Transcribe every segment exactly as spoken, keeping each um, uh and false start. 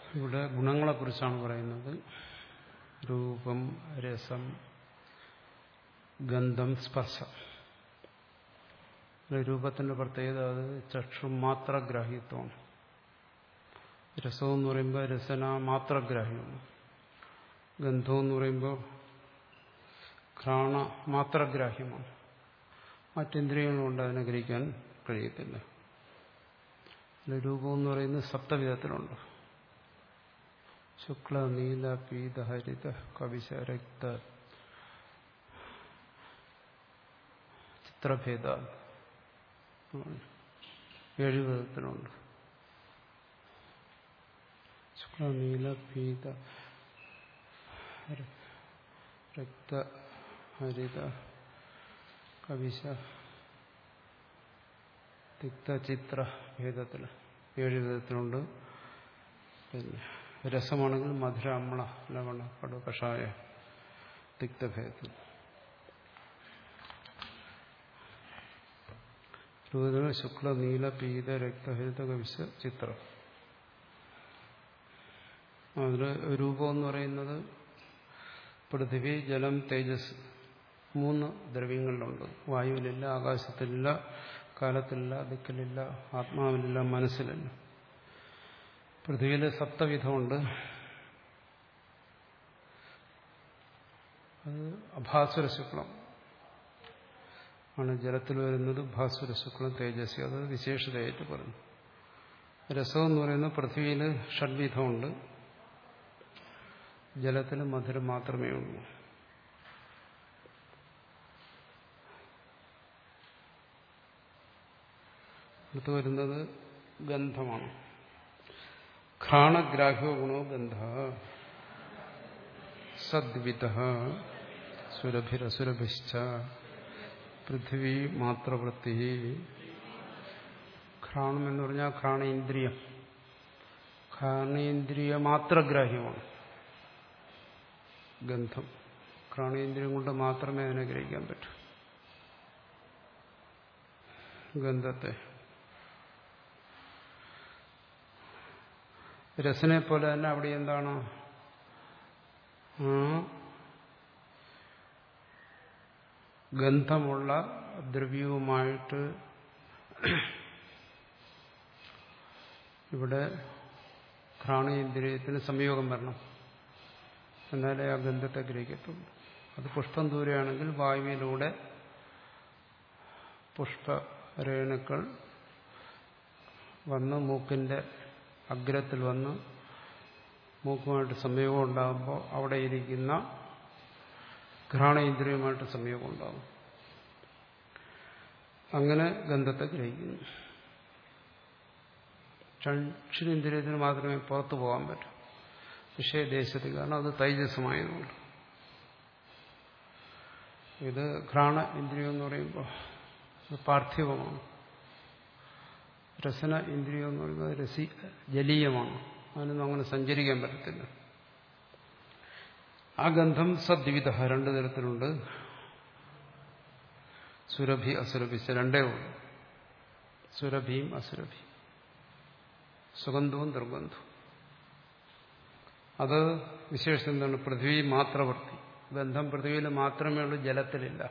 ഇവിടെ ഗുണങ്ങളെക്കുറിച്ചാണ് പറയുന്നത്. രൂപം, രസം, ഗന്ധം, സ്പർശം. രൂപത്തിന്റെ പ്രത്യേകത അത് ചക്ഷുമാത്രഗ്രാഹ്യത്വമാണ്. രസം എന്ന് പറയുമ്പോൾ രസന മാത്രഗ്രാഹ്യമാണ്. ഗന്ധം എന്ന് പറയുമ്പോൾ ഘ്രാണ മാത്രഗ്രാഹ്യമാണ്. മറ്റിന്ദ്രിയങ്ങളുണ്ട്, അതിനെ ഗ്രഹിക്കാൻ കഴിയത്തില്ല. രൂപം എന്ന് പറയുന്നത് സപ്തവിധത്തിലുണ്ട്. ശുക്ല, നീല, പീത, ഹരിത, കവിശ, രക്ത, ചിത്രഭേദ, ഏഴ് വിധത്തിലുണ്ട്. ശുക്ല, നീല, പീത, രക്ത, ഹരിത, കവിശ, തിക്ത, ചിത്ര ഭേദത്തിൽ ഏഴ് വിധത്തിലുണ്ട്. പിന്നെ രസമാണെങ്കിൽ മധുര, അമ്ല, ലവണ, കടു, കഷായ, തിക്തഭേദത്തിൽ. രൂപത്തിൽ ശുക്ല, നീല, പീത, രക്ത, ഹരിത, കവിശ, ചിത്രം. അതിൽ രൂപം എന്ന് പറയുന്നത് പൃഥിവി, ജലം, തേജസ് മൂന്ന് ദ്രവ്യങ്ങളിലുണ്ട്. വായുവിലില്ല, ആകാശത്തിലില്ല, കാലത്തിലില്ല, ദിക്കിലില്ല, ആത്മാവിലില്ല, മനസ്സിലില്ല. പൃഥ്വിയിൽ സപ്തവിധമുണ്ട്. അത് അഭാസുര ശുക്ലം ആണ്. ജലത്തിൽ വരുന്നത് ഭാസുര ശുക്ലം, തേജസ്, അത് വിശേഷതയായിട്ട് പറഞ്ഞു. രസം എന്ന് പറയുന്നത് പൃഥ്വിയിൽ ഷഡ്വിധമുണ്ട്. ജലത്തിൽ മധുരം മാത്രമേ ഉള്ളൂ. അടുത്ത് വരുന്നത് ഗന്ധമാണ്. ഘ്രാണഗ്രാഹ്യോ ഗുണോ ഗന്ധ സദ്വിത സുരഭിരസുരഭിശ്ച പൃഥ്വി മാത്രവൃത്തി. ഘ്രാണം എന്ന് പറഞ്ഞാൽ ഘ്രാണേന്ദ്രിയം. ഘ്രാണേന്ദ്രിയ മാത്രഗ്രാഹ്യമാണ് ഗന്ധം. ഘ്രാണേന്ദ്രിയം കൊണ്ട് മാത്രമേ അതിനെ ഗ്രഹിക്കാൻ പറ്റൂ ഗന്ധത്തെ. രസനെ പോലെ തന്നെ അവിടെ എന്താണ് ഗന്ധമുള്ള ദ്രവ്യവുമായിട്ട് ഇവിടെ ഘ്രാണേന്ദ്രിയത്തിന് സംയോഗം വരണം, എന്നാലേ ആ ഗന്ധത്തെ ഗ്രഹിക്കത്തുള്ളൂ. അത് പുഷ്പം ദൂരെയാണെങ്കിൽ വായുവിലൂടെ പുഷ്പരേണുക്കൾ വന്ന് മൂക്കിന്റെ അഗ്രത്തിൽ വന്ന് മൂക്കുമായിട്ട് സംയോഗം ഉണ്ടാകുമ്പോൾ അവിടെ ഇരിക്കുന്ന ഘ്രാണേന്ദ്രിയമായിട്ട് സംയോഗം ഉണ്ടാകും. അങ്ങനെ ഗന്ധത്തെ ഗ്രഹിക്കുന്നു. ചക്ഷുരേന്ദ്രിയത്തിന് മാത്രമേ പുറത്തു പോകാൻ പറ്റൂ വിഷയദേശത്തിൽ, കാരണം അത് തൈജസ്സമായതുകൊണ്ട്. ഇത് ഘ്രാണ ഇന്ദ്രിയം എന്ന് പറയുമ്പോൾ ഇത് പാർത്ഥിവമാണ്. രസന ഇന്ദ്രിയം എന്ന് പറയുന്നത് രസി ജലീയമാണ്. അതിനൊന്നും അങ്ങനെ സഞ്ചരിക്കാൻ പറ്റത്തില്ല. ആ ഗന്ധം സദ്വിധ, രണ്ടു തരത്തിലുണ്ട്. സുരഭി, അസുരഭിച്ച രണ്ടേ ഉള്ളൂ. സുരഭിയും അസുരഭി, സുഗന്ധവും ദുർഗന്ധവും. അത് വിശേഷം എന്താണ്? പൃഥ്വി മാത്രവർത്തി. ഗന്ധം പൃഥ്വിയിൽ മാത്രമേ ഉള്ളൂ, ജലത്തിലില്ല.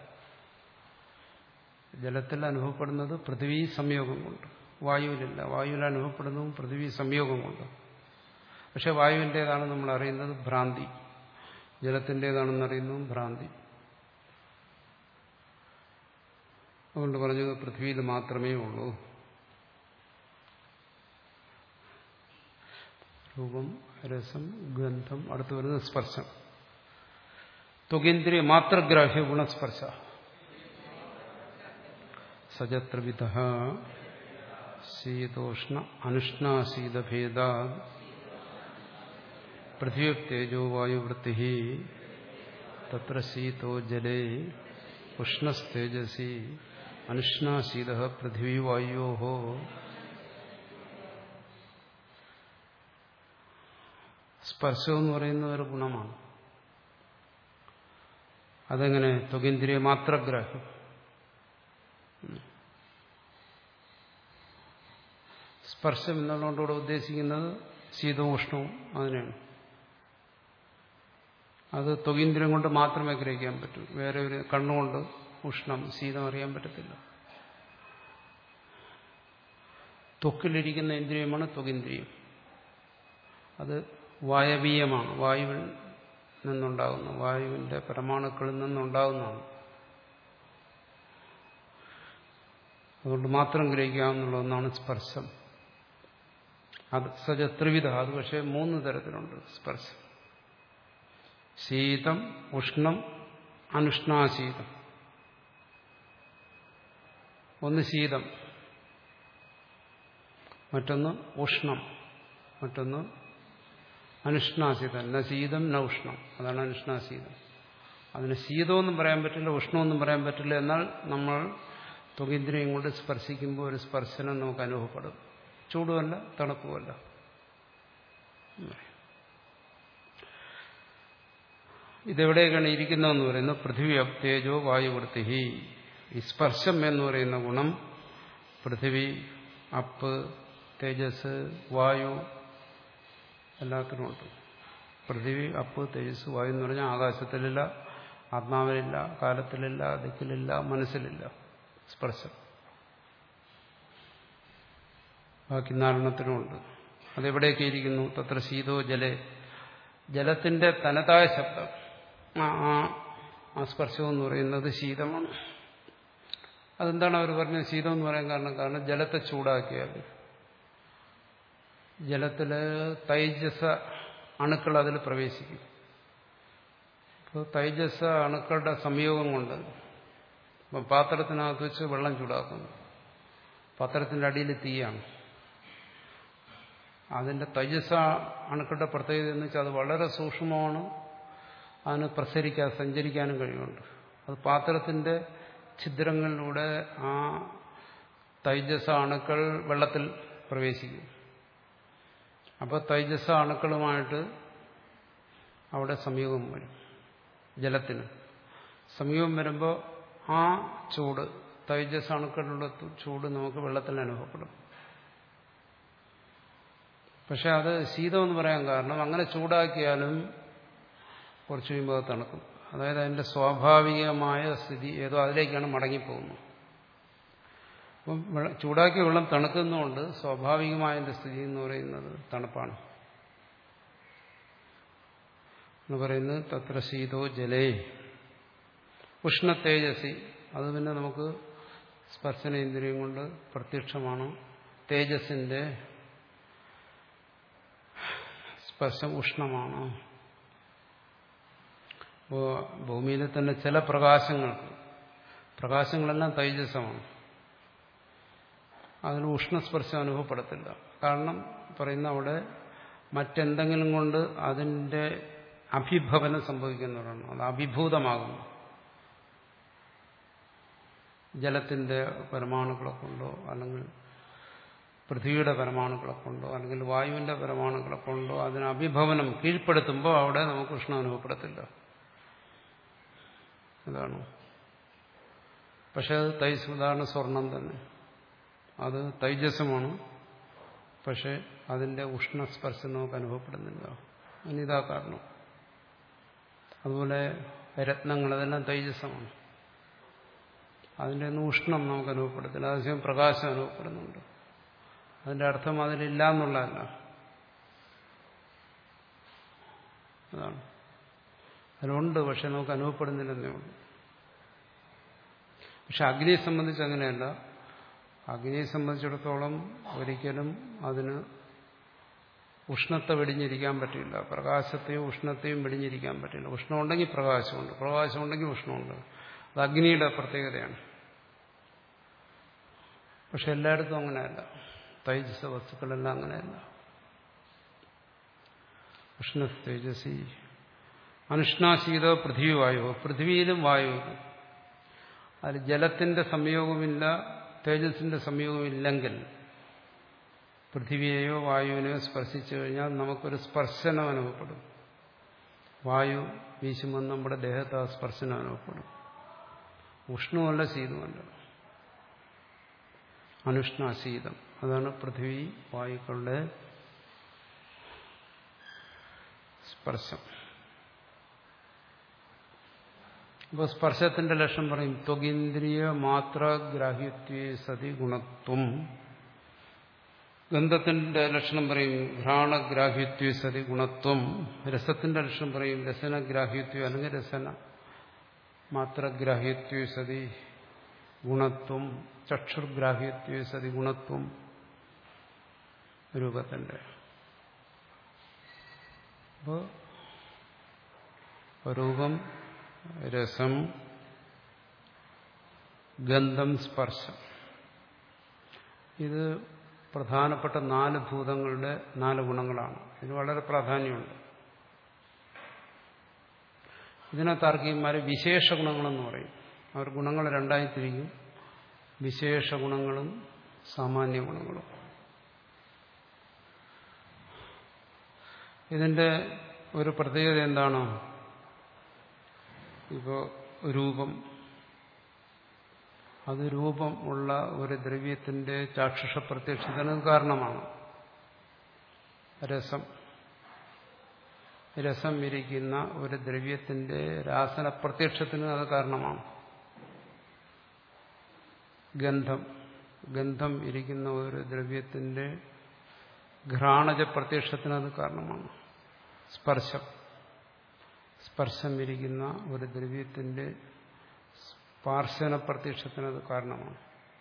ജലത്തിൽ അനുഭവപ്പെടുന്നത് പൃഥ്വി സംയോഗം കൊണ്ട്, വായുവിലില്ല. വായുവിൽ അനുഭവപ്പെടുന്നതും പൃഥ്വി സംയോഗം കൊണ്ട്. പക്ഷെ വായുവിൻ്റേതാണ് നമ്മൾ അറിയുന്നത് ഭ്രാന്തി, ജലത്തിൻ്റേതാണെന്ന് അറിയുന്നതും ഭ്രാന്തി. അതുകൊണ്ട് പറഞ്ഞത് പൃഥ്വിയിൽ മാത്രമേ ഉള്ളൂ. രൂപം, രസം, ഗന്ധം. അടുത്ത് വരുന്നത് സ്പർശം. ത്വകേന്ദ്രിയ മാത്രഗ്രാഹ്യ ഗുണസ്പർശ സജത്രവിധ ശീതോഷ്ണ അനുഷ്ണാശീതഭേദ പൃഥ്വ്യേജോ വായുവൃത്തി തത്ര ശീതോ ജലേ ഉഷ്ണസ്തേജസി അനുഷ്ണാശീത പൃഥ്വീ വായോ. സ്പർശം എന്ന് പറയുന്ന ഒരു ഗുണമാണ്. അതെങ്ങനെ? ത്വകേന്ദ്രിയ മാത്രഗ്രാഹ്യം. സ്പർശം എന്നുള്ളതുകൊണ്ടിവിടെ ഉദ്ദേശിക്കുന്നത് ശീതവും ഉഷ്ണവും അതിനാണ്. അത് ത്വകീന്ദ്രിയം കൊണ്ട് മാത്രമേ ഗ്രഹിക്കാൻ പറ്റൂ. വേറെ ഒരു കണ്ണുകൊണ്ട് ഉഷ്ണം ശീതം അറിയാൻ പറ്റത്തില്ല. ത്വക്കിലിരിക്കുന്ന ഇന്ദ്രിയമാണ് ത്വകീന്ദ്രിയം. അത് വായവീയമാണ്, വായുവിൽ നിന്നുണ്ടാകുന്നു, വായുവിന്റെ പരമാണുക്കളിൽ നിന്നുണ്ടാകുന്നതാണ്. അതുകൊണ്ട് മാത്രം ഗ്രഹിക്കാവുന്നുള്ള ഒന്നാണ് സ്പർശം. അത് സജ ത്രിവിധ, അത് പക്ഷേ മൂന്ന് തരത്തിലുണ്ട് സ്പർശം. ശീതം, ഉഷ്ണം, അനുഷ്ണാശീതം. ഒന്ന് ശീതം, മറ്റൊന്ന് ഉഷ്ണം, മറ്റൊന്ന് അനുഷ്ണാശീതം. ന ശീതം ന ഉഷ്ണം, അതാണ് അനുഷ്ണാശീതം. അതിന് ശീതമൊന്നും പറയാൻ പറ്റില്ല, ഉഷ്ണമൊന്നും പറയാൻ പറ്റില്ല. എന്നാൽ നമ്മൾ ത്വകീന്ദ്രിയം കൊണ്ട് സ്പർശിക്കുമ്പോൾ ഒരു സ്പർശനം നമുക്ക് അനുഭവപ്പെടും. ചൂടുമല്ല തണുപ്പുമല്ല. ഇതെവിടെയൊക്കെയാണ് ഇരിക്കുന്നതെന്ന് പറയുന്നത് പൃഥ്വി അപ്തേജോ വായുവൃത്തി. ഈ സ്പർശം എന്ന് പറയുന്ന ഗുണം പൃഥ്വി, അപ്പ്, തേജസ്, വായു എല്ലാത്തിനുമുണ്ട്. പൃഥ്വി, അപ്പ്, തേജസ്, വായു എന്ന് പറഞ്ഞാൽ ആകാശത്തിലില്ല, ആത്മാവിലില്ല, കാലത്തിലില്ല, ദിക്കിലില്ല, മനസ്സിലില്ല സ്പർശം. ബാക്കി നാലെണ്ണത്തിനുമുണ്ട്. അതെവിടെയൊക്കെ ഇരിക്കുന്നു? തത്ര ശീതോ ജലേ, ജലത്തിന്റെ തനതായ ശബ്ദം. ആ സ്പർശം എന്ന് പറയുന്നത് ശീതമാണ്. അതെന്താണ് അവർ പറഞ്ഞത് ശീതം എന്ന് പറയാൻ കാരണം? കാരണം ജലത്തെ ചൂടാക്കിയാൽ ജലത്തില് തൈജസ അണുക്കൾ അതിൽ പ്രവേശിക്കും. ഇപ്പോൾ തൈജസ അണുക്കളുടെ സംയോഗം കൊണ്ട് ഇപ്പം പാത്രത്തിനകത്ത് വെച്ച് വെള്ളം ചൂടാക്കുന്നു. പാത്രത്തിന്റെ അടിയിൽ തീയാണ്. അതിന്റെ തൈജസ അണുക്കളുടെ പ്രത്യേകത എന്ന് വെച്ചാൽ അത് വളരെ സൂക്ഷ്മമാണ്. അതിന് പ്രസരിക്കാൻ സഞ്ചരിക്കാനും കഴിയുന്നുണ്ട്. അത് പാത്രത്തിന്റെ ഛിദ്രങ്ങളിലൂടെ ആ തൈജസ അണുക്കൾ വെള്ളത്തിൽ പ്രവേശിക്കും. അപ്പോൾ തൈജസ അണുക്കളുമായിട്ട് അവിടെ സംയോഗം വരും. ജലത്തിന് സംയോഗം വരുമ്പോൾ ആ ചൂട്, തൈജസ അണുക്കളുള്ള ചൂട് നമുക്ക് വെള്ളത്തിൽ അനുഭവപ്പെടും. പക്ഷെ അത് ശീതമെന്ന് പറയാൻ കാരണം അങ്ങനെ ചൂടാക്കിയാലും കുറച്ച് കഴിയുമ്പോൾ അത് തണുക്കും. അതായത് അതിന്റെ സ്വാഭാവികമായ സ്ഥിതി ഏതോ അതിലേക്കാണ് മടങ്ങിപ്പോകുന്നത്. അപ്പം ചൂടാക്കിയ വെള്ളം തണുക്കുന്നതുകൊണ്ട് സ്വാഭാവികമായ സ്ഥിതി എന്ന് പറയുന്നത് തണുപ്പാണ് എന്ന് പറയുന്നത്. തത്ര ശീതോ ജലേ ഉഷ്ണ തേജസി, അത് പിന്നെ നമുക്ക് സ്പർശനേന്ദ്രിയം കൊണ്ട് പ്രത്യക്ഷമാണ്. തേജസ്സിന്റെ സ്പർശം ഉഷ്ണമാണ്. അപ്പോൾ ഭൂമിയിലെ തന്നെ ചില പ്രകാശങ്ങൾക്ക്, പ്രകാശങ്ങളെല്ലാം തൈജസമാണ്, അതിന് ഉഷ്ണസ്പർശം അനുഭവപ്പെടത്തില്ല. കാരണം പറയുന്ന അവിടെ മറ്റെന്തെങ്കിലും കൊണ്ട് അതിൻ്റെ അഭിഭവനം സംഭവിക്കുന്നവരാണ്, അത് അഭിഭൂതമാകുന്നു. ജലത്തിന്റെ പരമാണുക്കളെ കൊണ്ടോ അല്ലെങ്കിൽ പൃഥ്വിയുടെ പരമാണുക്കളെ കൊണ്ടോ അല്ലെങ്കിൽ വായുവിന്റെ പരമാണുക്കളെ കൊണ്ടോ അതിന് അഭിഭവനം കീഴ്പ്പെടുത്തുമ്പോൾ അവിടെ നമുക്ക് ഉഷ്ണം അനുഭവപ്പെടത്തില്ല. അതാണ്. പക്ഷെ അത് തൈജസ്, ഉദാഹരണം സ്വർണം തന്നെ, അത് തൈജസമാണ്. പക്ഷെ അതിന്റെ ഉഷ്ണസ്പർശം നമുക്ക് അനുഭവപ്പെടുന്നില്ല. അതിനിതാ കാരണം. അതുപോലെ രത്നങ്ങൾ, അതെല്ലാം തൈജസമാണ്, അതിൻ്റെ ഒന്നും ഉഷ്ണം നമുക്ക് അനുഭവപ്പെടത്തില്ല. അതേസമയം പ്രകാശം അനുഭവപ്പെടുന്നുണ്ട്. അതിന്റെ അർത്ഥം അതിലില്ല എന്നുള്ളതല്ല. അതാണ്. അതിലുണ്ട്, പക്ഷെ നമുക്ക് അനുഭവപ്പെടുന്നില്ലെന്നേ ഉള്ളൂ. പക്ഷെ അഗ്നിയെ സംബന്ധിച്ച് അങ്ങനെയല്ല. അഗ്നിയെ സംബന്ധിച്ചിടത്തോളം ഒരിക്കലും അതിന് ഉഷ്ണത്തെ വെടിഞ്ഞിരിക്കാൻ പറ്റില്ല, പ്രകാശത്തെയും ഉഷ്ണത്തെയും വെടിഞ്ഞിരിക്കാൻ പറ്റില്ല. ഉഷ്ണമുണ്ടെങ്കിൽ പ്രകാശമുണ്ട്, പ്രകാശമുണ്ടെങ്കിൽ ഉഷ്ണമുണ്ട്. അത് അഗ്നിയുടെ പ്രത്യേകതയാണ്. പക്ഷെ എല്ലായിടത്തും അങ്ങനെയല്ല. തൈജസ വസ്തുക്കളെല്ലാം അങ്ങനെയല്ല. ഉഷ്ണ തേജസി അനുഷ്ണാശീത പൃഥ്വി വായു, പൃഥ്വിയിലും വായുവിലും അതിൽ ജലത്തിന്റെ സംയോഗമില്ല, തേജസ്സിന്റെ സംയോഗമില്ലെങ്കിൽ പൃഥ്വിയെയോ വായുവിനെയോ സ്പർശിച്ചു കഴിഞ്ഞാൽ നമുക്കൊരു സ്പർശനം അനുഭവപ്പെടും. വായു വീശുമ്പോൾ നമ്മുടെ ദേഹത്ത് ആ സ്പർശനം അനുഭവപ്പെടും. ഉഷ്ണമല്ല ശീതമല്ല, അനുഷ്ണാശീതം. അതാണ് പൃഥ്വി വായുക്കളുടെ സ്പർശം. അപ്പോൾ സ്പർശത്തിന്റെ ലക്ഷണം പറയും ത്വഗീന്ദ്രിയ മാത്രഗ്രാഹ്യത്വേ സതി ഗുണത്വം. ഗന്ധത്തിന്റെ ലക്ഷണം പറയും ഘ്രാണഗ്രാഹ്യത്വേ സതി ഗുണത്വം. രസത്തിന്റെ ലക്ഷണം പറയും രസനഗ്രാഹ്യത്വം അല്ലെങ്കിൽ രസന മാത്രഗ്രാഹ്യത്വേ സതി ഗുണത്വം. ചക്ഷുർഗ്രാഹ്യത്വേ സതി ഗുണത്വം. രൂപത്തിന്റെ അപ്പോൾ രൂപം, രസം, ഗന്ധം, സ്പർശം, ഇത് പ്രധാനപ്പെട്ട നാല് ഭൂതങ്ങളുടെ നാല് ഗുണങ്ങളാണ്. ഇത് വളരെ പ്രാധാന്യമുണ്ട്. ഇതിനെ താർക്കികന്മാര് വിശേഷ ഗുണങ്ങളെന്ന് പറയും. അവർ ഗുണങ്ങൾ രണ്ടായി തിരിക്കും: വിശേഷ ഗുണങ്ങളും സാമാന്യ ഗുണങ്ങളും. ഇതിന്റെ ഒരു പ്രത്യേകത എന്താണ്? ഇപ്പോൾ രൂപം, അത് രൂപം ഉള്ള ഒരു ദ്രവ്യത്തിന്റെ ചാക്ഷുഷ പ്രത്യക്ഷത്തിന് കാരണമാണ്. രസം, രസം ഇരിക്കുന്ന ഒരു ദ്രവ്യത്തിന്റെ രാസന പ്രത്യക്ഷത്തിന് അത് കാരണമാണ്. ഗന്ധം, ഗന്ധം ഇരിക്കുന്ന ഒരു ദ്രവ്യത്തിന്റെ ഘ്രാണജ പ്രത്യക്ഷത്തിന് അത് കാരണമാണ്. സ്പർശം, സ്പർശം ഇരിക്കുന്ന ഒരു ദ്രവ്യത്തിന്റെ സ്പാർശന പ്രത്യക്ഷത്തിന് അത് കാരണമാണ്.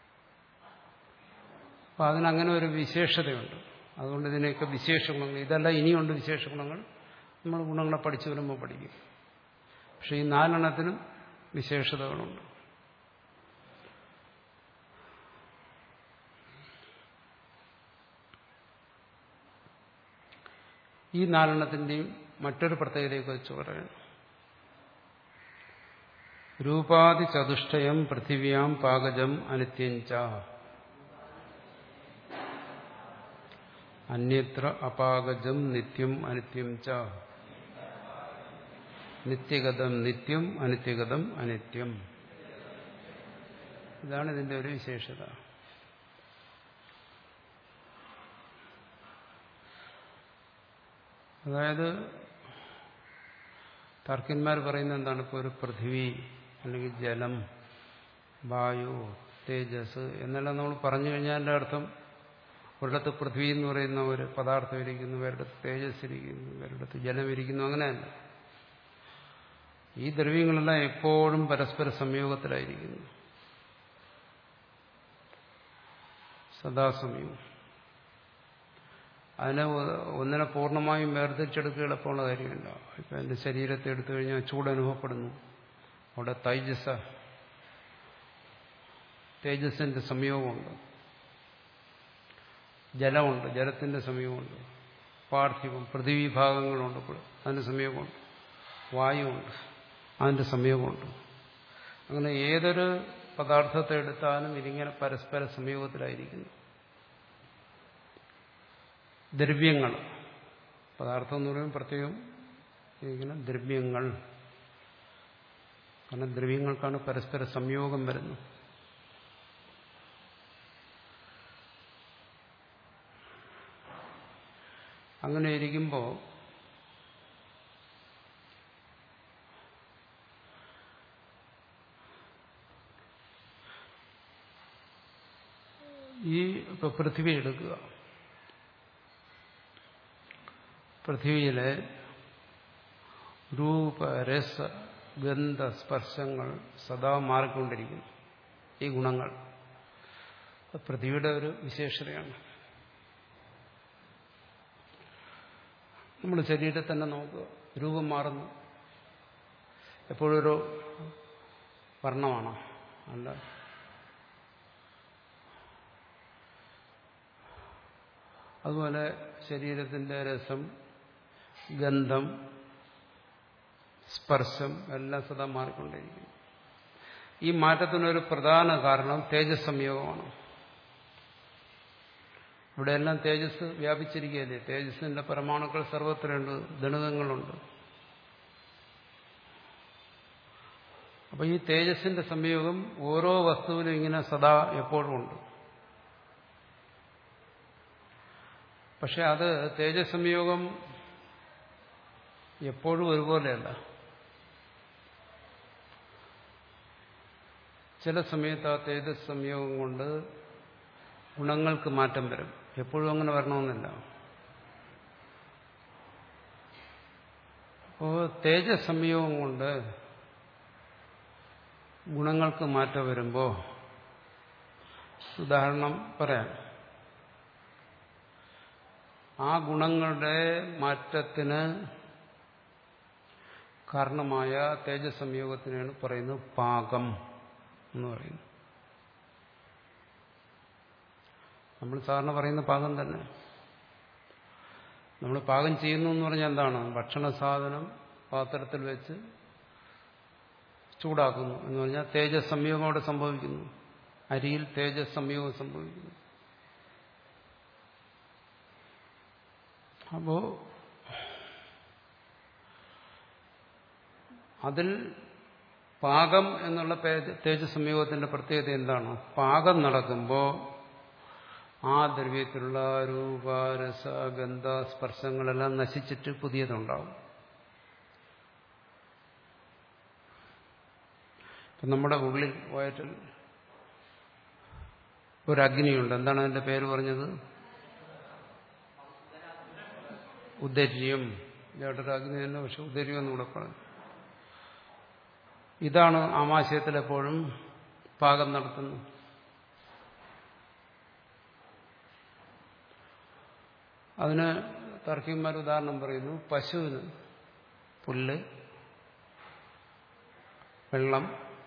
അപ്പം അതിനങ്ങനെ ഒരു വിശേഷതയുണ്ട്. അതുകൊണ്ട് ഇതിനെയൊക്കെ വിശേഷ ഗുണങ്ങൾ, ഇതല്ല ഇനിയുണ്ട് വിശേഷ ഗുണങ്ങൾ. നമ്മൾ ഗുണങ്ങളെ പഠിച്ചു വരുമ്പോൾ പഠിക്കും. പക്ഷെ ഈ നാലെണ്ണത്തിനും വിശേഷതകളുണ്ട്. ഈ നാലെണ്ണത്തിന്റെയും മറ്റൊരു പ്രത്യേകതയെക്കുറിച്ച് പറയണം. രൂപാദി ചതുഷ്ടയം പൃഥിവ്യാം പാകജം അനിത്യം ച അന്യത്ര അപാകജം നിത്യം അനിത്യം ച നിത്യഗതം നിത്യം അനിത്യഗതം അനിത്യം. ഇതാണ് ഇതിന്റെ ഒരു വിശേഷത. അതായത് താർക്കികന്മാർ പറയുന്നത് എന്താണ്? ഇപ്പോൾ ഒരു പൃഥ്വി അല്ലെങ്കിൽ ജലം, വായു, തേജസ് എന്നെല്ലാം നമ്മൾ പറഞ്ഞു കഴിഞ്ഞാൽ അതിൻ്റെ അർത്ഥം ഒരിടത്ത് പൃഥ്വി എന്ന് പറയുന്ന ഒരു പദാർത്ഥം ഇരിക്കുന്നു, വേറിടത്ത് തേജസ് ഇരിക്കുന്നു, വേറിടത്ത് ജലം ഇരിക്കുന്നു, അങ്ങനെയല്ല. ഈ ദ്രവ്യങ്ങളെല്ലാം എപ്പോഴും പരസ്പര സംയോഗത്തിലായിരിക്കുന്നു, സദാസമയവും. അതിനെ ഒന്നിനെ പൂർണ്ണമായും വേർതിരിച്ചെടുക്കുക എളുപ്പമുള്ള കാര്യമില്ല. ഇപ്പം എൻ്റെ ശരീരത്തെ എടുത്തു കഴിഞ്ഞാൽ ചൂട് അനുഭവപ്പെടുന്നു. അവിടെ തൈജസ തേജസ്സിന്റെ സംയോഗമുണ്ട്, ജലമുണ്ട്, ജലത്തിന്റെ സംയോഗമുണ്ട്, പാർത്ഥിവം പൃഥ്വീഭാഗങ്ങളുണ്ട്, അതിന്റെ സംയോഗമുണ്ട്, വായുവുണ്ട്, അതിന്റെ സംയോഗമുണ്ട്. അങ്ങനെ ഏതൊരു പദാർത്ഥത്തെ എടുത്താലും ഇതിങ്ങനെ പരസ്പര സംയോഗത്തിലായിരിക്കുന്നു. ദ്രവ്യങ്ങൾ, പദാർത്ഥം എന്ന് പറയുമ്പോൾ പ്രത്യേകം ഇങ്ങനെ ദ്രവ്യങ്ങൾ, കാരണം ദ്രവ്യങ്ങൾക്കാണ് പരസ്പര സംയോഗം വരുന്നത്. അങ്ങനെ ഇരിക്കുമ്പോൾ ഈ ഇപ്പൊ പൃഥ്വി എടുക്കുക. പൃഥ്വിയിലെ രൂപ, രസ, ഗന്ധ, സ്പർശങ്ങൾ സദാ മാറിക്കൊണ്ടിരിക്കുന്നു. ഈ ഗുണങ്ങൾ പൃഥ്വിയുടെ ഒരു വിശേഷതയാണ്. നമ്മുടെ ശരീരത്തെ തന്നെ നോക്കുക, രൂപം മാറുന്നു. എപ്പോഴൊരു വർണ്ണമാണോ? അല്ല. അതുപോലെ ശരീരത്തിന്റെ രസം, ഗന്ധം, സ്പർശം എല്ലാം സദാ മാറിക്കൊണ്ടിരിക്കുന്നു. ഈ മാറ്റത്തിനൊരു പ്രധാന കാരണം തേജസ് സംയോഗമാണ്. ഇവിടെയെല്ലാം തേജസ് വ്യാപിച്ചിരിക്കുകയല്ലേ. തേജസ്സിന്റെ പരമാണുക്കൾ സർവത്രയുണ്ട്, ദണിതങ്ങളുണ്ട്. അപ്പൊ ഈ തേജസ്സിന്റെ സംയോഗം ഓരോ വസ്തുവിനും ഇങ്ങനെ സദാ എപ്പോഴും ഉണ്ട്. പക്ഷെ അത് തേജസ് സംയോഗം എപ്പോഴും ഒരുപോലെയല്ല. ചില സമയത്ത് ആ തേജസ് സംയോഗം കൊണ്ട് ഗുണങ്ങൾക്ക് മാറ്റം വരും. എപ്പോഴും അങ്ങനെ വരണമെന്നില്ല. അപ്പോൾ തേജസ് സംയോഗം കൊണ്ട് ഗുണങ്ങൾക്ക് മാറ്റം വരുമ്പോൾ ഉദാഹരണം പറയാം. ആ ഗുണങ്ങളുടെ മാറ്റത്തിന് കാരണമായ തേജസ് സംയോഗത്തിനാണ് പറയുന്നത് പാകം എന്ന് പറയുന്നു. നമ്മൾ സാധാരണ പറയുന്ന പാകം തന്നെ. നമ്മൾ പാകം ചെയ്യുന്നു എന്ന് പറഞ്ഞാൽ എന്താണ്? ഭക്ഷണ സാധനം പാത്രത്തിൽ വെച്ച് ചൂടാക്കുന്നു എന്ന് പറഞ്ഞാൽ തേജസ് സംയോഗം അവിടെ സംഭവിക്കുന്നു. അരിയിൽ തേജസ് സംയോഗം സംഭവിക്കുന്നു. അപ്പോ അതിൽ പാകം എന്നുള്ള തേജസ് സംയോഗത്തിന്റെ പ്രത്യേകത എന്താണ്? പാകം നടക്കുമ്പോൾ ആ ദ്രവ്യത്തിലുള്ള രൂപ രസ ഗന്ധ സ്പർശങ്ങളെല്ലാം നശിച്ചിട്ട് പുതിയതുണ്ടാവും. ഇപ്പം നമ്മുടെ ഉള്ളിൽ വയറ്റിൽ ഒരു അഗ്നിയുണ്ട്. എന്താണ് അതിന്റെ പേര് പറഞ്ഞത്? ഉദര്യം. ഇയാളുടെ അഗ്നി തന്നെ, പക്ഷെ ഉദര്യം എന്നൂടെ പറഞ്ഞു. ഇതാണ് ആമാശയത്തിൽ എപ്പോഴും പാകം നടത്തുന്നത്. അതിന് തർക്കിമാർ ഉദാഹരണം പറയുന്നു. പശുവിന് പുല്ല്, വെള്ളം,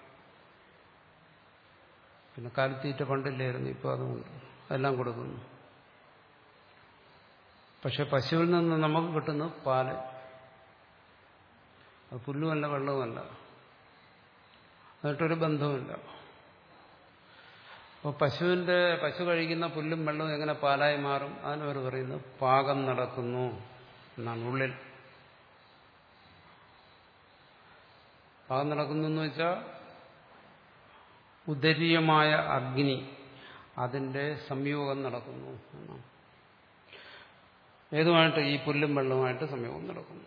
പിന്നെ കാലിത്തീറ്റ പണ്ടില്ലായിരുന്നു, ഇപ്പോൾ അതുകൊണ്ട് അതെല്ലാം കൊടുക്കുന്നു. പക്ഷെ പശുവിൽ നിന്ന് നമുക്ക് കിട്ടുന്നത് പാല്. അത് പുല്ലുമല്ല വെള്ളവുമല്ല, എന്നിട്ടൊരു ബന്ധവുമില്ല. അപ്പോൾ പശുവിന്റെ പശു കഴിക്കുന്ന പുല്ലും വെള്ളവും എങ്ങനെ പാലായി മാറും? അതിനവർ പറയുന്നത് പാകം നടക്കുന്നു എന്നാണ്. ഉള്ളിൽ പാകം നടക്കുന്നു എന്ന് വെച്ചാൽ ഉദരീയമായ അഗ്നി, അതിന്റെ സംയോഗം നടക്കുന്നു എന്നാണ്. ഏതുമായിട്ട്? ഈ പുല്ലും വെള്ളവുമായിട്ട് സംയോഗം നടക്കുന്നു.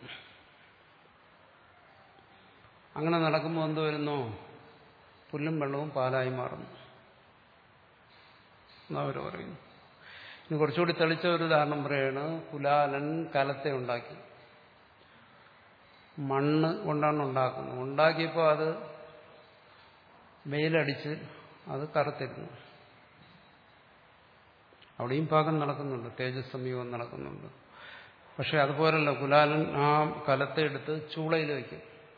അങ്ങനെ നടക്കുമ്പോൾ എന്ത് വരുന്നു? പുല്ലും വെള്ളവും പാലായി മാറുന്നു എന്നവർ പറയുന്നു. ഇനി കുറച്ചുകൂടി തെളിച്ച ഒരു ഉദാഹരണം പറയാണ്. കുലാലൻ കലത്തെ ഉണ്ടാക്കി. മണ്ണ് കൊണ്ടാണ് ഉണ്ടാക്കുന്നത്. ഉണ്ടാക്കിയപ്പോൾ അത് വെയിലടിച്ച് അത് കറുത്തിരുന്നു. അവിടെയും പാകം നടക്കുന്നുണ്ട്, തേജസ് സംയോഗം നടക്കുന്നുണ്ട്. പക്ഷെ അതുപോലല്ല, കുലാലൻ ആ കലത്തെ എടുത്ത് ചൂളയിൽ വയ്ക്കും.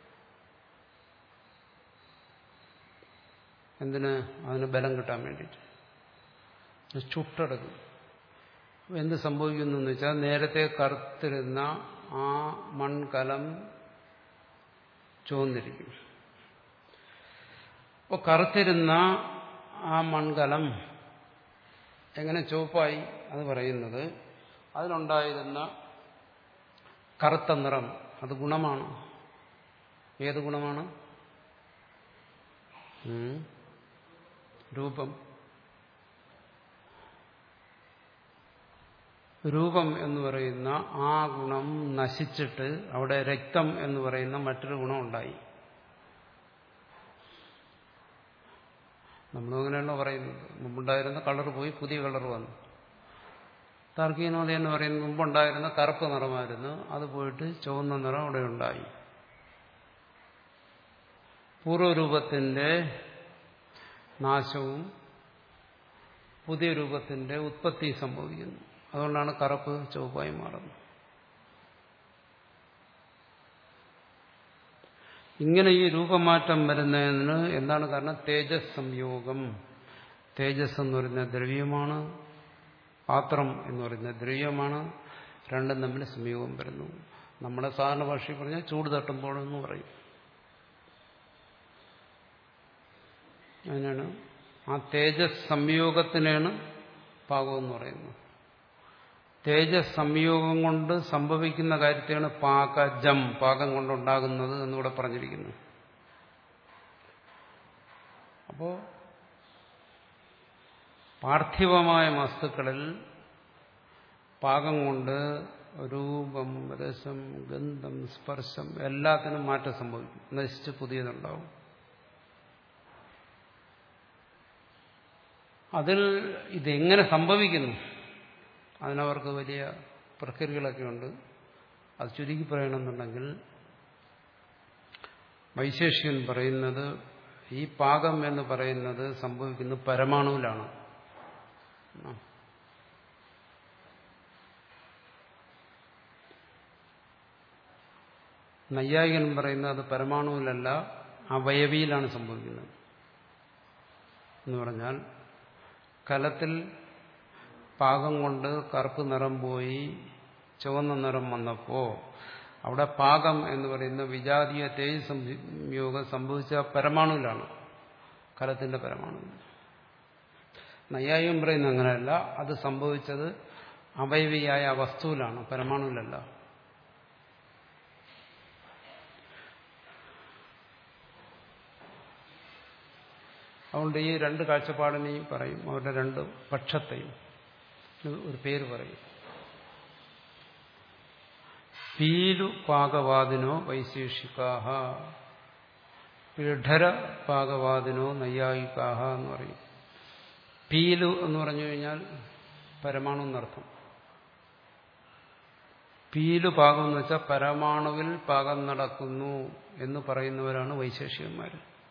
എന്തിന്? അതിന് ബലം കിട്ടാൻ വേണ്ടിയിട്ട്. ചുട്ടെടുക്കും. എന്ത് സംഭവിക്കുന്നു എന്ന് വെച്ചാൽ നേരത്തെ കറുത്തിരുന്ന ആ മൺകലം ചുവന്നിരിക്കും. അപ്പോൾ കറുത്തിരുന്ന ആ മൺകലം എങ്ങനെ ചുവപ്പായി? അത് പറയുന്നത് അതിലുണ്ടായിരുന്ന കറുത്ത നിറം അത് ഗുണമാണ്. ഏത് ഗുണമാണ്? രൂപം. രൂപം എന്ന് പറയുന്ന ആ ഗുണം നശിച്ചിട്ട് അവിടെ രക്തം എന്ന് പറയുന്ന മറ്റൊരു ഗുണം ഉണ്ടായി. നമ്മളങ്ങനെയാണോ പറയുന്നത്? മുമ്പുണ്ടായിരുന്ന കളർ പോയി പുതിയ കളർ വന്നു. താർക്കികനോദി എന്ന് പറയുന്നത് മുമ്പുണ്ടായിരുന്ന കറുപ്പ് നിറമായിരുന്നു, അത് പോയിട്ട് ചുവന്ന നിറം അവിടെ ഉണ്ടായി. പൂർവ്വരൂപത്തിന്റെ നാശവും പുതിയ രൂപത്തിന്റെ ഉത്പത്തി സംഭവിക്കുന്നു. അതുകൊണ്ടാണ് കറുപ്പ് ചുവപ്പായി മാറുന്നത്. ഇങ്ങനെ ഈ രൂപമാറ്റം വരുന്നതിന് എന്താണ് കാരണം? തേജസ് സംയോഗം. തേജസ് എന്ന് പറയുന്ന ദ്രവ്യമാണ്, പാത്രം എന്ന് പറയുന്ന ദ്രവ്യമാണ്. രണ്ടും തമ്മിൽ സംയോഗം വരുന്നു. നമ്മുടെ സാധാരണ ഭാഷയിൽ പറഞ്ഞാൽ ചൂട് തട്ടുമ്പോഴെന്ന് പറയും. അതിനാണ് ആ തേജസ് സംയോഗത്തിനാണ് പാകമെന്ന് പറയുന്നത്. തേജസ് സംയോഗം കൊണ്ട് സംഭവിക്കുന്ന കാര്യത്തെയാണ് പാകജം, പാകം കൊണ്ടുണ്ടാകുന്നത് എന്നിവിടെ പറഞ്ഞിരിക്കുന്നു. അപ്പോ പാർത്ഥിവമായ വസ്തുക്കളിൽ പാകം കൊണ്ട് രൂപം, രസം, ഗന്ധം, സ്പർശം എല്ലാത്തിനും മാറ്റം സംഭവിക്കും. നശിച്ച് പുതിയതുണ്ടാവും. അതിൽ ഇതെങ്ങനെ സംഭവിക്കുന്നു? അതിനവർക്ക് വലിയ പ്രക്രിയകളൊക്കെ ഉണ്ട്. അത് ചുരുക്കി പറയണമെന്നുണ്ടെങ്കിൽ വൈശേഷികൻ പറയുന്നത് ഈ പാകം എന്ന് പറയുന്നത് സംഭവിക്കുന്നത് പരമാണുവിലാണ്. നൈയായികൻ പറയുന്നത് അത് പരമാണുവിലല്ല, അവയവിയിലാണ് സംഭവിക്കുന്നത്. എന്ന് പറഞ്ഞാൽ കലത്തിൽ പാകം കൊണ്ട് കറുപ്പ് നിറം പോയി ചുവന്ന നിറം വന്നപ്പോൾ അവിടെ പാകം എന്ന് പറയുന്ന വിജാതീയ തേജ് സംയോഗം സംഭവിച്ച പരമാണുവിലാണ്, കലത്തിന്റെ പരമാണുവിൽ. നൈയായികൻ പറയുന്നത് അങ്ങനെയല്ല, അത് സംഭവിച്ചത് അവയവിയായ വസ്തുവിലാണ്, പരമാണുവിലല്ല. അതുകൊണ്ട് ഈ രണ്ട് കാഴ്ചപ്പാടിനെയും പറയും, അവരുടെ രണ്ട് പക്ഷത്തെയും ഒരു പേര് പറയും. പീലു പാകവാദിനോ വൈശേഷികാഹ, പിഠര പാകവാദിനോ നൈയായികാഹ എന്ന് പറയും. പീലു എന്ന് പറഞ്ഞു കഴിഞ്ഞാൽ പരമാണു എന്നർത്ഥം. പീലു പാകം എന്ന് വെച്ചാൽ പരമാണുവിൽ പാകം നടക്കുന്നു എന്ന് പറയുന്നവരാണ് വൈശേഷികന്മാർ.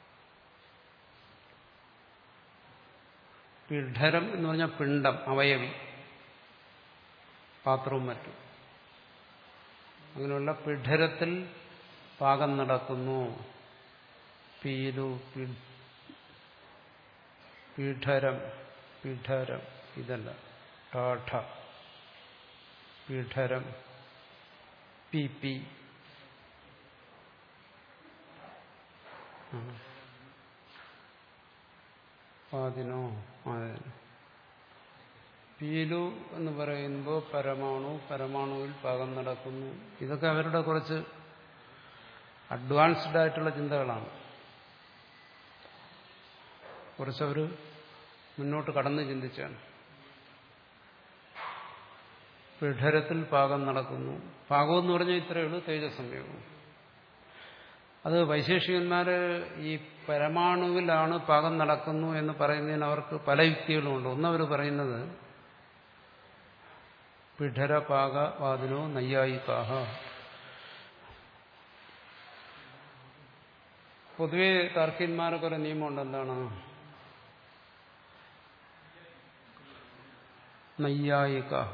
പിഠരം എന്ന് പറഞ്ഞാൽ പിണ്ഡം, അവയവി, പാത്രവും മറ്റും. അങ്ങനെയുള്ള പിഠരത്തിൽ പാകം നടക്കുന്നു. പീലു, പീഠരം, പീഠരം ഇതല്ല, ഠ, പീഠരം, പി പി പാതിനോ ആയതിനോ. പീലു എന്ന് പറയുമ്പോൾ പരമാണു, പരമാണുവിൽ പാകം നടക്കുന്നു. ഇതൊക്കെ അവരുടെ കുറച്ച് അഡ്വാൻസ്ഡ് ആയിട്ടുള്ള ചിന്തകളാണ്. കുറച്ചവർ മുന്നോട്ട് കടന്ന് ചിന്തിച്ചാണ്. പിഠരത്തിൽ പാകം നടക്കുന്നു. പാകം എന്ന് പറഞ്ഞാൽ ഇത്രയേ ഉള്ളൂ, തേജസംയോഗം. അത് വൈശേഷികന്മാര് ഈ പരമാണുവിലാണ് പാകം നടക്കുന്നു എന്ന് പറയുന്നതിന് അവർക്ക് പല യുക്തികളുമുണ്ട്. ഒന്നവർ പറയുന്നത് പിഠരപാകവാദിനോ നൈയായികാഹ. പൊതുവെ താർക്കികന്മാർക്ക് ഒരു നിയമമുണ്ട്. എന്താണ്? നൈയായികാഹ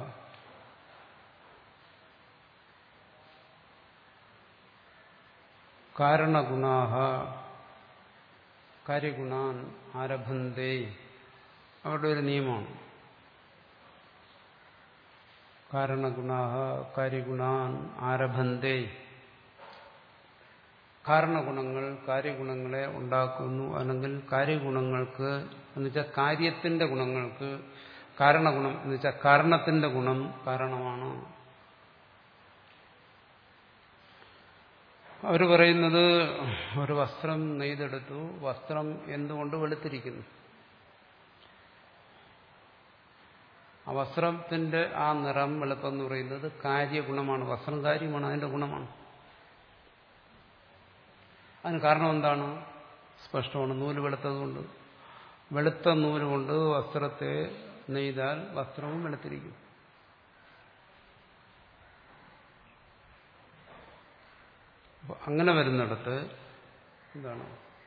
കാരണഗുണാഹ കാര്യഗുണാൻ ആരഭന്തേ. അവരുടെ ഒരു നിയമമാണ്. കാരണഗുണാഹ കാര്യഗുണാൻ ആരഭന്തേ. കാരണഗുണങ്ങൾ കാര്യഗുണങ്ങളെ ഉണ്ടാക്കുന്നു. അല്ലെങ്കിൽ കാര്യഗുണങ്ങൾക്ക് എന്ന് വെച്ചാൽ കാര്യത്തിന്റെ ഗുണങ്ങൾക്ക് കാരണഗുണം എന്ന് വെച്ചാൽ കാരണത്തിന്റെ ഗുണം കാരണമാണ്. അവർ പറയുന്നത് ഒരു വസ്ത്രം നെയ്തെടുത്തു, വസ്ത്രം എന്തുകൊണ്ട് വെളുത്തിരിക്കുന്നു? ആ വസ്ത്രത്തിന്റെ ആ നിറം വെളുപ്പെന്ന് പറയുന്നത് കാര്യഗുണമാണ്. വസ്ത്രം കാര്യമാണ്, അതിന്റെ ഗുണമാണ്. അതിന് കാരണം എന്താണ്? സ്പഷ്ടമാണ്. നൂല് വെളുത്തതുകൊണ്ട്. വെളുത്ത നൂല് കൊണ്ട് വസ്ത്രത്തെ നെയ്താൽ വസ്ത്രവും വെളുത്തിരിക്കും. അങ്ങനെ വരുന്നിടത്ത് എന്താണ്?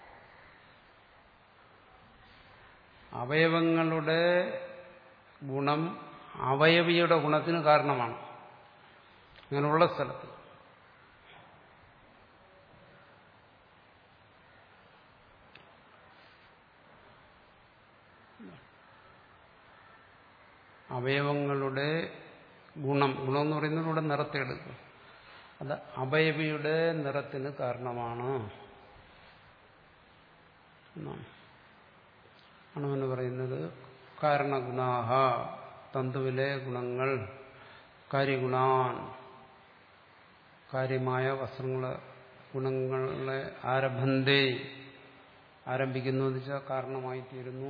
അവയവങ്ങളുടെ ഗുണം അവയവിയുടെ ഗുണത്തിന് കാരണമാണ്. അങ്ങനെയുള്ള സ്ഥലത്ത് അവയവങ്ങളുടെ ഗുണം ഗുണം എന്ന് പറയുന്നത് ഇവിടെ നിറത്തെ എടുക്കും. അത് അവയവിയുടെ നിറത്തിന് കാരണമാണ് എന്നാണ് അണുവെന്ന് പറയുന്നത്. കാരണഗുണാഹ തന്തുവിലെ ഗുണങ്ങൾ കാര്യഗുണാൻ കാര്യമായ വസ്ത്രങ്ങളെ ഗുണങ്ങളെ ആരഭന്തേ ആരംഭിക്കുന്നു എന്ന് വെച്ചാൽ കാരണമായിത്തീരുന്നു.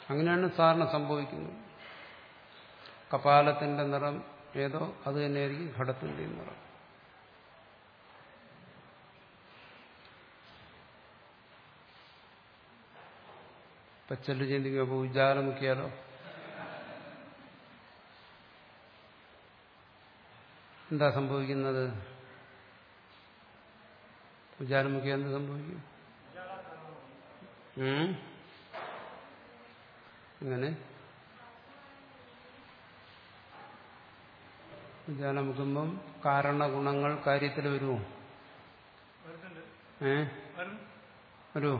അങ്ങനെയാണ് സാധാരണ സംഭവിക്കുന്നത്. കപാലത്തിന്റെ നിറം ഏതോ അത് തന്നെയായിരിക്കും ഘടത്തിന്റെ നിറം. പച്ചല് ചിന്തിക്കുക, അപ്പോൾ ഉജാല മുക്കിയാലോ? എന്താ സംഭവിക്കുന്നത്? ഉജാല മുക്കിയാൽ എന്ത് സംഭവിക്കും? അങ്ങനെ ഉജാല മുക്കുമ്പം കാരണഗുണങ്ങൾ കാര്യത്തിൽ വരുമോ? ഏ വരുമോ?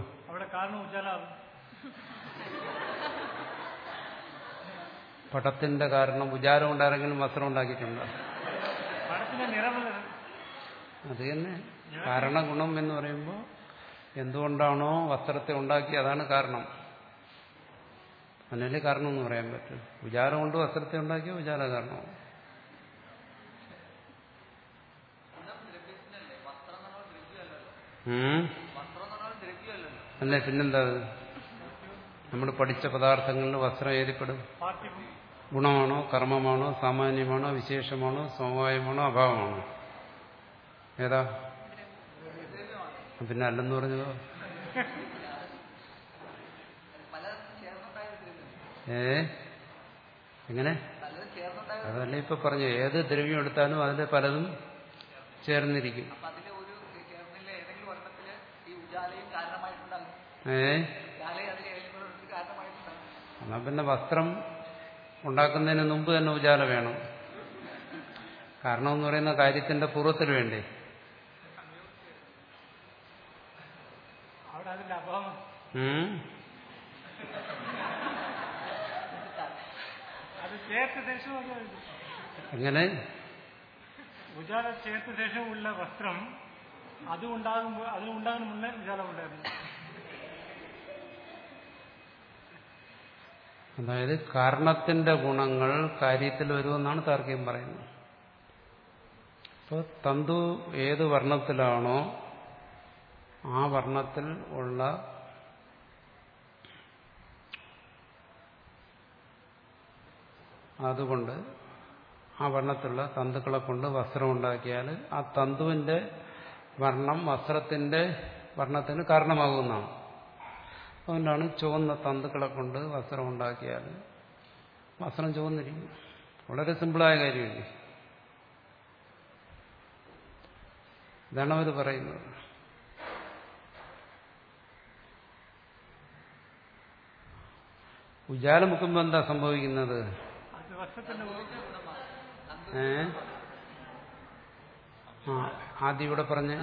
പടത്തിന്റെ കാരണം ഉജാല ഉണ്ടാരെങ്കിലും വസ്ത്രം ഉണ്ടാക്കിയിട്ടുണ്ടോ? അത് തന്നെ കാരണഗുണം എന്ന് പറയുമ്പോൾ എന്തുകൊണ്ടാണോ വസ്ത്രത്തെ ഉണ്ടാക്കി അതാണ് കാരണം. അതിനല്ലേ കാരണം എന്ന് പറയാൻ പറ്റും. ഉജാല കൊണ്ട് വസ്ത്രത്തെ ഉണ്ടാക്കിയ ഉജാല കാരണമാണ്. അല്ലേ പിന്നെന്താ? നമ്മൾ പഠിച്ച പദാർത്ഥങ്ങളിൽ വസ്ത്രം ഏതിപ്പെടും? ഗുണമാണോ, കർമ്മമാണോ, സാമാന്യമാണോ, വിശേഷമാണോ, സമവായമാണോ, അഭാവമാണോ? ഏതാ? പിന്നെ അല്ലെന്ന് പറഞ്ഞതോ? ഏ എങ്ങനെ? അതല്ലേ ഇപ്പൊ പറഞ്ഞു, ഏത് ദ്രവ്യം എടുത്താലും അതിൽ പലതും ചേർന്നിരിക്കും. ഏ എന്നാ പിന്നെ വസ്ത്രം ഉണ്ടാക്കുന്നതിന് മുമ്പ് തന്നെ ഉജാല വേണം. കാരണം എന്ന് പറയുന്ന കാര്യത്തിന്റെ പൂർവ്വത്തിൽ വേണ്ടേ? എങ്ങനെ? ഉജാല ചേർത്ത ശേഷമുള്ള വസ്ത്രം അത് ഉണ്ടാകുമ്പോൾ അത് ഉണ്ടാകുന്ന മുന്നേ ഉജാല ഉണ്ടായിരുന്നു. അതായത് കാരണത്തിന്റെ ഗുണങ്ങൾ കാര്യത്തിൽ വരുമെന്നാണ് താർക്കികം പറയുന്നത്. അപ്പോൾ തന്തു ഏത് വർണ്ണത്തിലാണോ ആ വർണ്ണത്തിൽ ഉള്ള അതുകൊണ്ട് ആ വർണ്ണത്തിലുള്ള തന്തുക്കളെ കൊണ്ട് വസ്ത്രം ഉണ്ടാക്കിയാൽ ആ തന്തുവിന്റെ വർണ്ണം വസ്ത്രത്തിന്റെ വർണ്ണത്തിന് കാരണമാകുന്നതാണ്. അതുകൊണ്ടാണ് ചുവന്ന തന്തുക്കളെ കൊണ്ട് വസ്ത്രം ഉണ്ടാക്കിയാൽ വസ്ത്രം ചുവന്നിരിക്കും. വളരെ സിമ്പിളായ കാര്യമല്ലേ? ഇതാണ് അവർ പറയുന്നത്. ഉജാല മുക്കുമ്പോൾ എന്താ സംഭവിക്കുന്നത്? ഏ ആ ആദ്യം ഇവിടെ പറഞ്ഞേ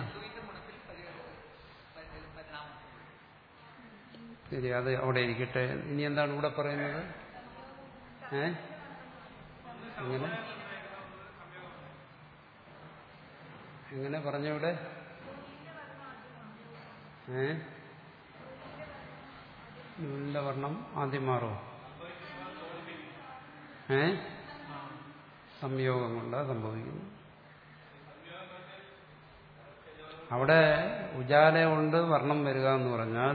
ശരി, അത് അവിടെ ഇരിക്കട്ടെ. ഇനി എന്താണ് ഇവിടെ പറയുന്നത്? ഏ എങ്ങനെ എങ്ങനെ പറഞ്ഞവിടെ? ഏ നൂലിന്റെ വർണ്ണം ആദ്യം മാറോ? ഏ സംയോഗം കൊണ്ടാ സംഭവിക്കുന്നു. അവിടെ ഉജാല കൊണ്ട് വർണ്ണം വരിക എന്ന് പറഞ്ഞാൽ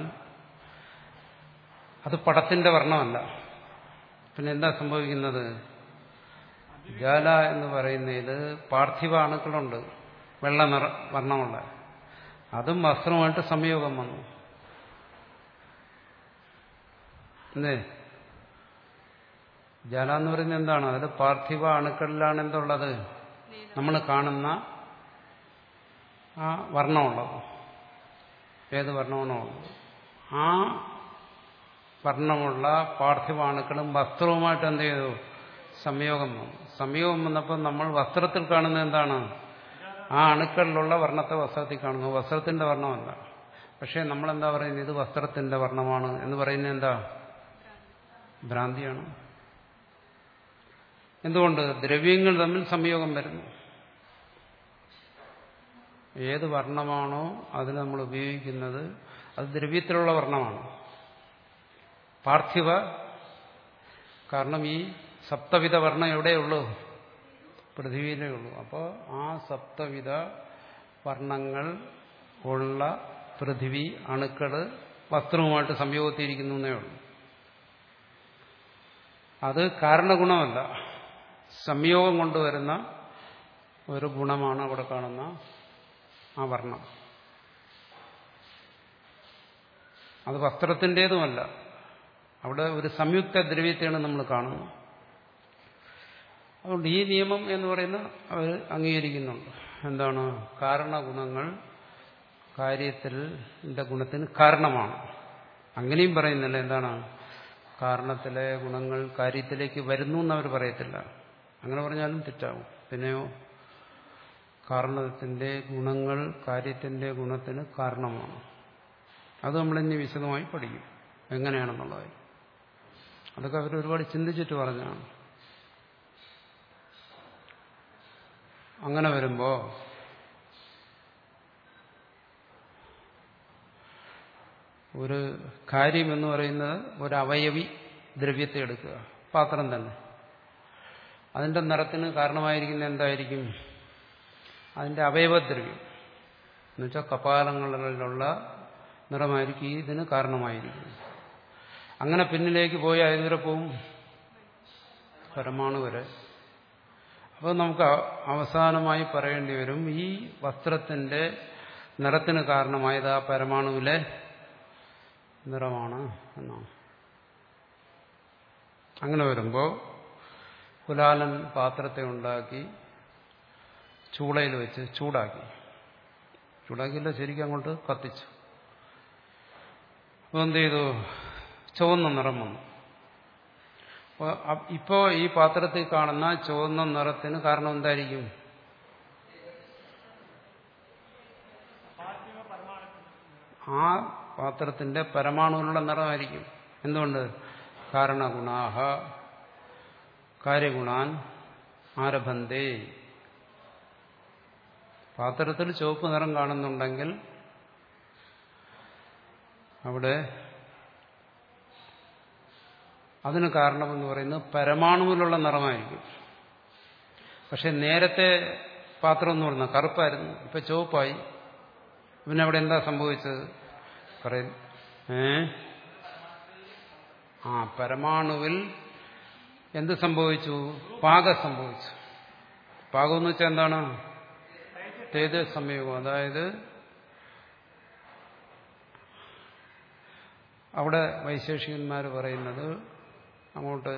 അത് പടത്തിന്റെ വർണ്ണമല്ല. പിന്നെ എന്താ സംഭവിക്കുന്നത്? ഉജാല എന്ന് പറയുന്നതിൽ പാർത്ഥിവ അണുക്കളുണ്ട്, വെള്ള നിറ വർണ്ണമുള്ള. അതും വസ്ത്രമായിട്ട് സംയോഗം വന്നു. എന്തേ? ഉജാല എന്ന് പറയുന്നത് എന്താണ്? അതിൽ പാർത്ഥിവ അണുക്കളിലാണ് എന്തുള്ളത്? നമ്മൾ കാണുന്ന ആ വർണ്ണമുള്ളത്. ഏത് വർണ്ണമാണോ ആ വർണ്ണമുള്ള പാർത്ഥിവാണുക്കളും വസ്ത്രവുമായിട്ട് എന്ത് ചെയ്തു? സംയോഗം വന്നു. സംയോഗം വന്നപ്പോൾ നമ്മൾ വസ്ത്രത്തിൽ കാണുന്നത് എന്താണ്? ആ അണുക്കളിലുള്ള വർണ്ണത്തെ വസ്ത്രത്തിൽ കാണുന്നു. വസ്ത്രത്തിന്റെ വർണ്ണമല്ല. പക്ഷെ നമ്മളെന്താ പറയുന്നത്? ഇത് വസ്ത്രത്തിന്റെ വർണ്ണമാണ് എന്ന് പറയുന്നത് എന്താ? ഭ്രാന്തിയാണ്. എന്തുകൊണ്ട്? ദ്രവ്യങ്ങൾ തമ്മിൽ സംയോഗം വരുന്നു. ഏത് വർണ്ണമാണോ അതിൽ നമ്മൾ ഉപയോഗിക്കുന്നത് അത് ദ്രവ്യത്തിലുള്ള വർണ്ണമാണ്. പാർത്ഥിവ കാരണം ഈ സപ്തവിധ വർണ്ണം എവിടെയുള്ളൂ? പൃഥ്വിയിലേ ഉള്ളൂ. അപ്പോൾ ആ സപ്തവിധ വർണ്ണങ്ങൾ ഉള്ള പൃഥ്വി അണുക്കള് വസ്ത്രവുമായിട്ട് സംയോഗത്തിയിരിക്കുന്നേ ഉള്ളൂ. അത് കാരണഗുണമല്ല, സംയോഗം കൊണ്ടുവരുന്ന ഒരു ഗുണമാണ് അവിടെ കാണുന്ന ആ വർണ്ണം. അത് വസ്ത്രത്തിൻ്റേതുമല്ല, അവിടെ ഒരു സംയുക്ത ദ്രവ്യത്തെയാണ് നമ്മൾ കാണുന്നത്. അതുകൊണ്ട് ഈ നിയമം എന്ന് പറയുന്ന അവർ അംഗീകരിക്കുന്നുണ്ട്. എന്താണ്? കാരണഗുണങ്ങൾ കാര്യത്തിന്റെ ഗുണത്തിന് കാരണമാണ്. അങ്ങനെയും പറയുന്നില്ല. എന്താണ്? കാരണത്തിലെ ഗുണങ്ങൾ കാര്യത്തിലേക്ക് വരുന്നു എന്നവർ പറയത്തില്ല. അങ്ങനെ പറഞ്ഞാലും തെറ്റാവും. പിന്നെയോ കാരണത്തിന്റെ ഗുണങ്ങൾ കാര്യത്തിന്റെ ഗുണത്തിന് കാരണമാണ്. അത് നമ്മളിനി വിശദമായി പഠിക്കും എങ്ങനെയാണെന്നുള്ളത്. അതൊക്കെ അവർ ഒരുപാട് ചിന്തിച്ചിട്ട് പറഞ്ഞാണ്. അങ്ങനെ വരുമ്പോ ഒരു കാര്യം എന്ന് പറയുന്നത് ഒരു അവയവി ദ്രവ്യത്തെ എടുക്കുക, പാത്രം തന്നെ. അതിന്റെ നിറത്തിന് കാരണമായിരിക്കുന്ന എന്തായിരിക്കും? അതിന്റെ അവയവദ്രവ്യം എന്നുവെച്ചാൽ കപാലങ്ങളിലുള്ള നിറമായിരിക്കും ഇതിന് കാരണമായിരിക്കും. അങ്ങനെ പിന്നിലേക്ക് പോയി ഏതുവരെ പോവും? പരമാണു വരെ. അപ്പോൾ നമുക്ക് അവസാനമായി പറയേണ്ടി വരും ഈ വസ്ത്രത്തിന്റെ നിറത്തിന് കാരണമായത് ആ പരമാണുവിലെ നിറമാണ് എന്നാണ്. അങ്ങനെ വരുമ്പോൾ കുലാലൻ പാത്രത്തെ ഉണ്ടാക്കി ചൂളയിൽ വെച്ച് ചൂടാക്കി ചൂടാക്കിയില്ല ശരിക്കും അങ്ങോട്ട് കത്തിച്ചു. അപ്പോൾ എന്ത് ചെയ്തു? ചുവന്ന നിറം വന്നു. ഇപ്പോൾ ഈ പാത്രത്തിൽ കാണുന്ന ചുവന്ന നിറത്തിന് കാരണം എന്തായിരിക്കും? ആ പാത്രത്തിന്റെ പരമാണുവിലുള്ള നിറമായിരിക്കും. എന്തുകൊണ്ട്? കാരണഗുണാഹ കാര്യഗുണാൻ ആരഭന്തേ. പാത്രത്തിൽ ചുവപ്പ് നിറം കാണുന്നുണ്ടെങ്കിൽ അവിടെ അതിന് കാരണമെന്ന് പറയുന്നത് പരമാണുവിലുള്ള നിറമായിരിക്കും. പക്ഷെ നേരത്തെ പാത്രം എന്ന് പറയുന്നത് കറുപ്പായിരുന്നു, ഇപ്പൊ ചുവപ്പായി. പിന്നെ അവിടെ എന്താ സംഭവിച്ചത്? പറയും ഏ ആ പരമാണുവിൽ എന്ത് സംഭവിച്ചു? പാകം സംഭവിച്ചു. പാകം എന്ന് വെച്ചാൽ എന്താണ്? തേജസ് സംയോഗം. അതായത് അവിടെ വൈശേഷികന്മാർ പറയുന്നത് അങ്ങോട്ട്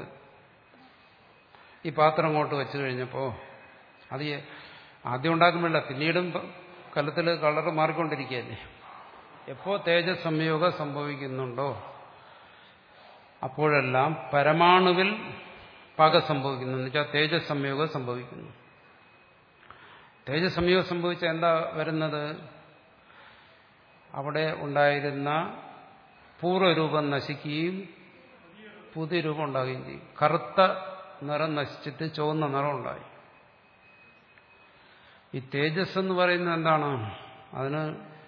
ഈ പാത്രം അങ്ങോട്ട് വെച്ചു കഴിഞ്ഞപ്പോൾ അത് ആദ്യം ഉണ്ടാക്കുമ്പോഴല്ല, പിന്നീടും കലത്തിൽ കളറ് മാറിക്കൊണ്ടിരിക്കുകയല്ലേ. എപ്പോ തേജസ് സംയോഗം സംഭവിക്കുന്നുണ്ടോ അപ്പോഴെല്ലാം പരമാണുവിൽ പാകം സംഭവിക്കുന്നു. എന്ന് വെച്ചാൽ തേജസ് സംയോഗം സംഭവിക്കുന്നു. തേജസ് സംയോഗം സംഭവിച്ച എന്താ വരുന്നത്? അവിടെ ഉണ്ടായിരുന്ന പൂർവ്വരൂപം നശിക്കുകയും പുതിയ രൂപം ഉണ്ടാകുകയും ചെയ്യും. കറുത്ത നിറം നശിച്ചിട്ട് ചുവന്ന നിറം ഉണ്ടായി. ഈ തേജസ് എന്ന് പറയുന്നത് എന്താണ്? അതിന്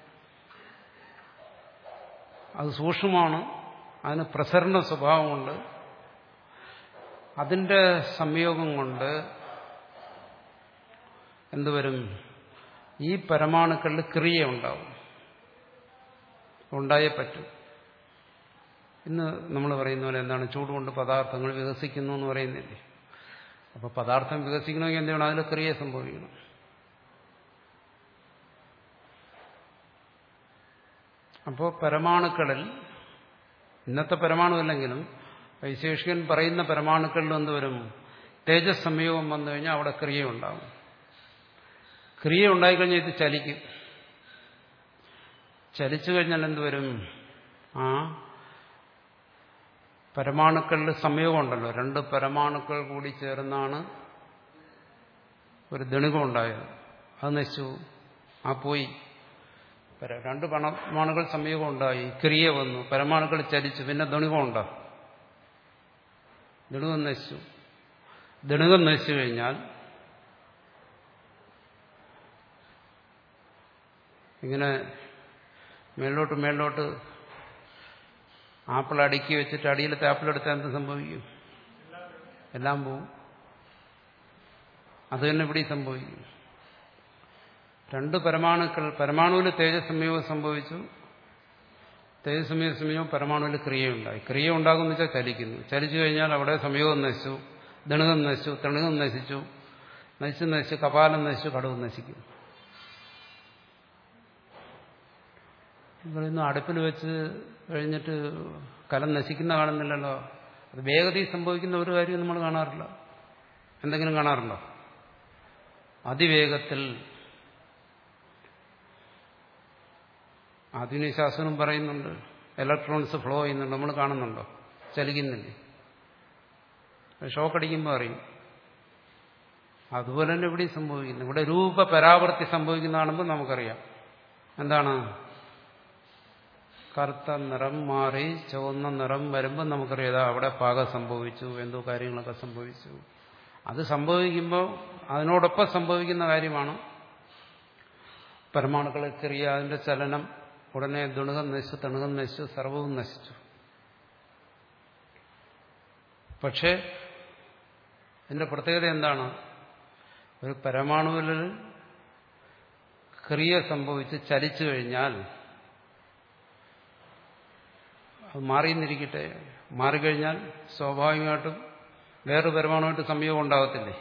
അത് സൂക്ഷ്മമാണ്, അതിന് പ്രസരണ സ്വഭാവമുണ്ട്. അതിന്റെ സംയോഗം കൊണ്ട് എന്തുവരും? ഈ പരമാണുക്കളിൽ ക്രിയ ഉണ്ടാവും, ഉണ്ടായേ പറ്റും. ഇന്ന് നമ്മൾ പറയുന്ന പോലെ എന്താണ്? ചൂടുകൊണ്ട് പദാർത്ഥങ്ങൾ വികസിക്കുന്നു എന്ന് പറയുന്നില്ലേ? അപ്പൊ പദാർത്ഥം വികസിക്കണമെങ്കിൽ എന്താണ്? അതിൽ ക്രിയ സംഭവിക്കണം. അപ്പോൾ പരമാണുക്കളിൽ, ഇന്നത്തെ പരമാണുവല്ലെങ്കിലും വൈശേഷികൻ പറയുന്ന പരമാണുക്കളിൽ എന്തുവരും? തേജസ് സംയോഗം വന്നു കഴിഞ്ഞാൽ അവിടെ ക്രിയ ഉണ്ടാകും. ക്രിയ ഉണ്ടായിക്കഴിഞ്ഞാൽ ഇത് ചലിക്കും. ചലിച്ചു കഴിഞ്ഞാൽ എന്തുവരും? ആ പരമാണുക്കളിൽ സംയോഗം ഉണ്ടല്ലോ, രണ്ട് പരമാണുക്കൾ കൂടി ചേർന്നാണ് ഒരു ദണികം ഉണ്ടായത്. അത് നശിച്ചു, ആ പോയി. രണ്ട് പരമാണുക്കൾ സംയോഗം ഉണ്ടായി, ക്രിയ വന്നു, പരമാണുക്കൾ ചലിച്ചു, പിന്നെ ദണികം ഉണ്ടാകും. ദണികം നശിച്ചു. ദണികം നശിച്ചു കഴിഞ്ഞാൽ ഇങ്ങനെ മേലോട്ട് മേലോട്ട് ആപ്പിൾ അടുക്കി വെച്ചിട്ട് അടിയിലത്തെ ആപ്പിൾ എടുത്താൽ എന്ത് സംഭവിക്കും? എല്ലാം പോവും. അത് തന്നെ ഇവിടെ സംഭവിക്കും. രണ്ട് പരമാണുക്കൾ, പരമാണുവിൽ തേജസ് സംയോഗം സംഭവിച്ചു, തേജസ്സമയ സമയം പരമാണുവിൽ ക്രിയയുണ്ടായി. ക്രിയ ഉണ്ടാകുമെന്ന് വെച്ചാൽ ചലിക്കുന്നു. ചലിച്ചു കഴിഞ്ഞാൽ അവിടെ സംയോഗം നശിച്ചു, ദണുകം നശിച്ചു, തണുകം നശിച്ചു, നശിച്ചു നശിച്ചു കപാലം നശിച്ചു, കടവും നശിക്കും. പറയുന്നു അടുപ്പിൽ വെച്ച് കഴിഞ്ഞിട്ട് കലം നശിക്കുന്ന കാണുന്നില്ലല്ലോ. അത് വേഗതയിൽ സംഭവിക്കുന്ന ഒരു കാര്യം നമ്മൾ കാണാറില്ല. എന്തെങ്കിലും കാണാറുണ്ടോ? അതിവേഗത്തിൽ ആധുനിക ശാസ്ത്രം പറയുന്നുണ്ട്, ഇലക്ട്രോൺസ് ഫ്ലോ ചെയ്യുന്നുണ്ട്. നമ്മൾ കാണുന്നുണ്ടോ? ചലിക്കുന്നില്ലേ? ഷോക്കടിക്കുമ്പോൾ അറിയും. അതുപോലെ തന്നെ ഇവിടെ സംഭവിക്കുന്നു. ഇവിടെ രൂപ പരാവർത്തി സംഭവിക്കുന്നതാണെന്ന് നമുക്കറിയാം. എന്താണ്? കറുത്ത നിറം മാറി ചുവന്ന നിറം വരുമ്പോൾ നമുക്കറിയാം അവിടെ പാകം സംഭവിച്ചു, എന്തോ കാര്യങ്ങളൊക്കെ സംഭവിച്ചു. അത് സംഭവിക്കുമ്പോൾ അതിനോടൊപ്പം സംഭവിക്കുന്ന കാര്യമാണ് പരമാണുക്കളെ ചെറിയ അതിന്റെ ചലനം. ഉടനെ ദുണുകം നശിച്ചു, തണുകം നശിച്ചു, സർവവും നശിച്ചു. പക്ഷേ ഇതിന്റെ പ്രത്യേകത എന്താണ്? ഒരു പരമാണുവിൽ ക്രിയ സംഭവിച്ച് ചലിച്ചു കഴിഞ്ഞാൽ അത് മാറിയെന്നിരിക്കട്ടെ, മാറിക്കഴിഞ്ഞാൽ സ്വാഭാവികമായിട്ടും വേറൊരു പരമാണുമായിട്ട് സംയോഗം ഉണ്ടാകത്തില്ലേ?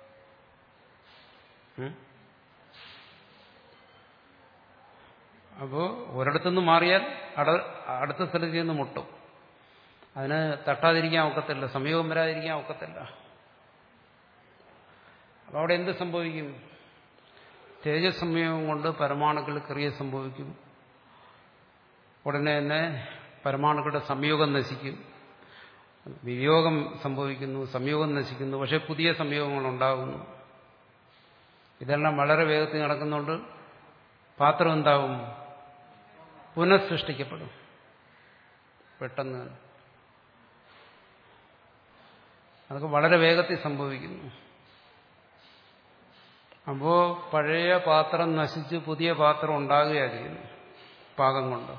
അപ്പോൾ ഒരിടത്തുനിന്ന് മാറിയാൽ അടുത്ത സ്ഥലത്ത് ചെന്ന് മുട്ടും. അതിന് തട്ടാതിരിക്കാൻ ഒക്കത്തില്ല, സംയോഗം വരാതിരിക്കാൻ ഒക്കത്തില്ല. അപ്പോൾ അവിടെ എന്ത് സംഭവിക്കും? തേജസ് സംയോഗം കൊണ്ട് പരമാണുക്കൾ ക്രിയ സംഭവിക്കും. ഉടനെ തന്നെ പരമാണുക്കളുടെ സംയോഗം നശിക്കും. വിയോഗം സംഭവിക്കുന്നു, സംയോഗം നശിക്കുന്നു. പക്ഷെ പുതിയ സംയോഗങ്ങൾ ഉണ്ടാകുന്നു. ഇതെല്ലാം വളരെ വേഗത്തിൽ നടക്കുന്നുണ്ട്. പാത്രം എന്താവും? പുനഃസൃഷ്ടിക്കപ്പെടും പെട്ടെന്ന്. അതൊക്കെ വളരെ വേഗത്തിൽ സംഭവിക്കുന്നു. അപ്പോ പഴയ പാത്രം നശിച്ച് പുതിയ പാത്രം ഉണ്ടാകുകയാണ് ചെയ്യുന്നു പാകം കൊണ്ട്.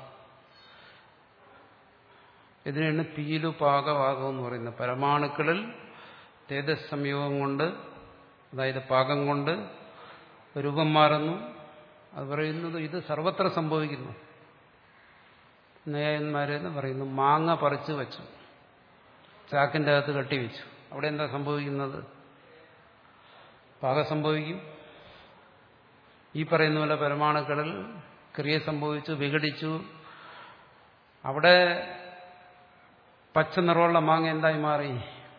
ഇതിനാണ് പീലു പാകവാകം എന്ന് പറയുന്നത്. പരമാണുക്കളിൽ തേജസ് സംയോഗം കൊണ്ട്, അതായത് പാകം കൊണ്ട് രൂപം മാറുന്നു. അത് പറയുന്നത് ഇത് സർവത്ര സംഭവിക്കുന്നു. നയന്മാരെന്ന് പറയുന്നു മാങ്ങ പറിച്ചു വെച്ചു, ചാക്കിന്റെ അകത്ത് കെട്ടിവെച്ചു. അവിടെ എന്താ സംഭവിക്കുന്നത്? പാകം സംഭവിക്കും. ഈ പറയുന്ന പോലെ പരമാണുക്കളിൽ ക്രിയ സംഭവിച്ചു, വിഘടിച്ചു. അവിടെ പച്ച നിറമുള്ള മാങ്ങ എന്തായി മാറി?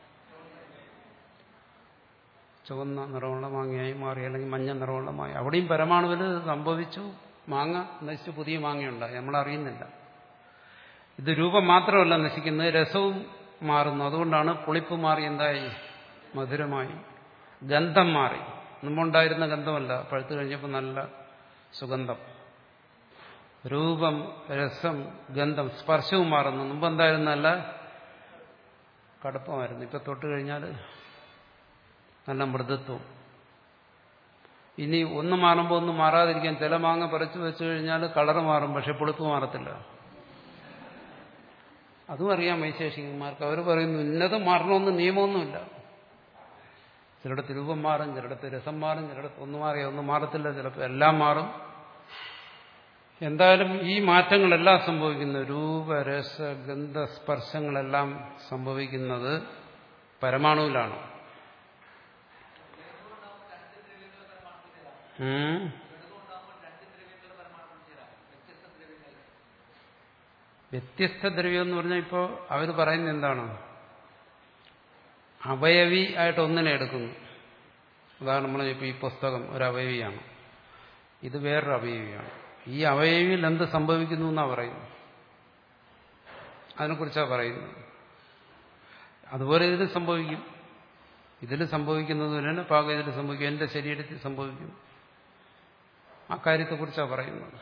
ചുവന്ന നിറമുള്ള മാങ്ങയായി മാറി, അല്ലെങ്കിൽ മഞ്ഞ നിറമുള്ള മാങ്ങ. അവിടെയും പരമാണുവിൽ സംഭവിച്ചു, മാങ്ങ നശിച്ചു, പുതിയ മാങ്ങയുണ്ടായി. നമ്മളറിയുന്നില്ല. ഇത് രൂപം മാത്രമല്ല നശിക്കുന്നത്, രസവും മാറുന്നു. അതുകൊണ്ടാണ് പുളിപ്പ് മാറി എന്തായി? മധുരമായി. ഗന്ധം മാറി. മുമ്പുണ്ടായിരുന്ന ഗന്ധമല്ല, പഴുത്തു കഴിഞ്ഞപ്പോൾ നല്ല സുഗന്ധം. രൂപം, രസം, ഗന്ധം, സ്പർശവും മാറുന്നു. മുമ്പ് എന്തായിരുന്നല്ല കടുപ്പമായിരുന്നു. ഇപ്പൊ തൊട്ട് കഴിഞ്ഞാൽ നല്ല മൃദുത്വം. ഇനി ഒന്ന് മാറുമ്പോൾ ഒന്ന് മാറാതിരിക്കാൻ ചില മാങ്ങ പറിച്ചു വെച്ചു കഴിഞ്ഞാൽ കളറ് മാറും, പക്ഷെ പുളിപ്പ് മാറത്തില്ല. അതും അറിയാം വൈശേഷികന്മാർക്ക്. അവർ പറയുന്നു ഇന്നത് മാറണമെന്ന് നിയമമൊന്നുമില്ല. ചിലയിടത്ത് രൂപം മാറും, ചിലയിടത്ത് രസം മാറും, ചിലയിടത്ത് ഒന്ന് മാറിയ ഒന്നും മാറത്തില്ല, ചിലപ്പോൾ എല്ലാം മാറും. എന്തായാലും ഈ മാറ്റങ്ങളെല്ലാം സംഭവിക്കുന്നത്, രൂപ രസ ഗന്ധ സ്പർശങ്ങളെല്ലാം സംഭവിക്കുന്നത് പരമാണുവിലാണ്. വ്യത്യസ്ത ദ്രവ്യം എന്ന് പറഞ്ഞാൽ ഇപ്പോൾ അവർ പറയുന്നത് എന്താണ്? അവയവി ആയിട്ട് ഒന്നിനെ എടുക്കുന്നു. അതാണ് നമ്മൾ ഇപ്പോൾ ഈ പുസ്തകം ഒരു അവയവിയാണ്, ഇത് വേറൊരു അവയവിയാണ്. ഈ അവയവിയിൽ എന്ത് സംഭവിക്കുന്നു എന്നാണ് പറയുന്നത്. അതിനെക്കുറിച്ചാണ് പറയുന്നത്. അതുപോലെ ഇതിൽ സംഭവിക്കും. ഇതിൽ സംഭവിക്കുന്നത് തന്നെ പാകം ഇതിൽ സംഭവിക്കും, എന്റെ ശരീരത്തിൽ സംഭവിക്കും. ആ കാര്യത്തെക്കുറിച്ചാണ് പറയുന്നത്.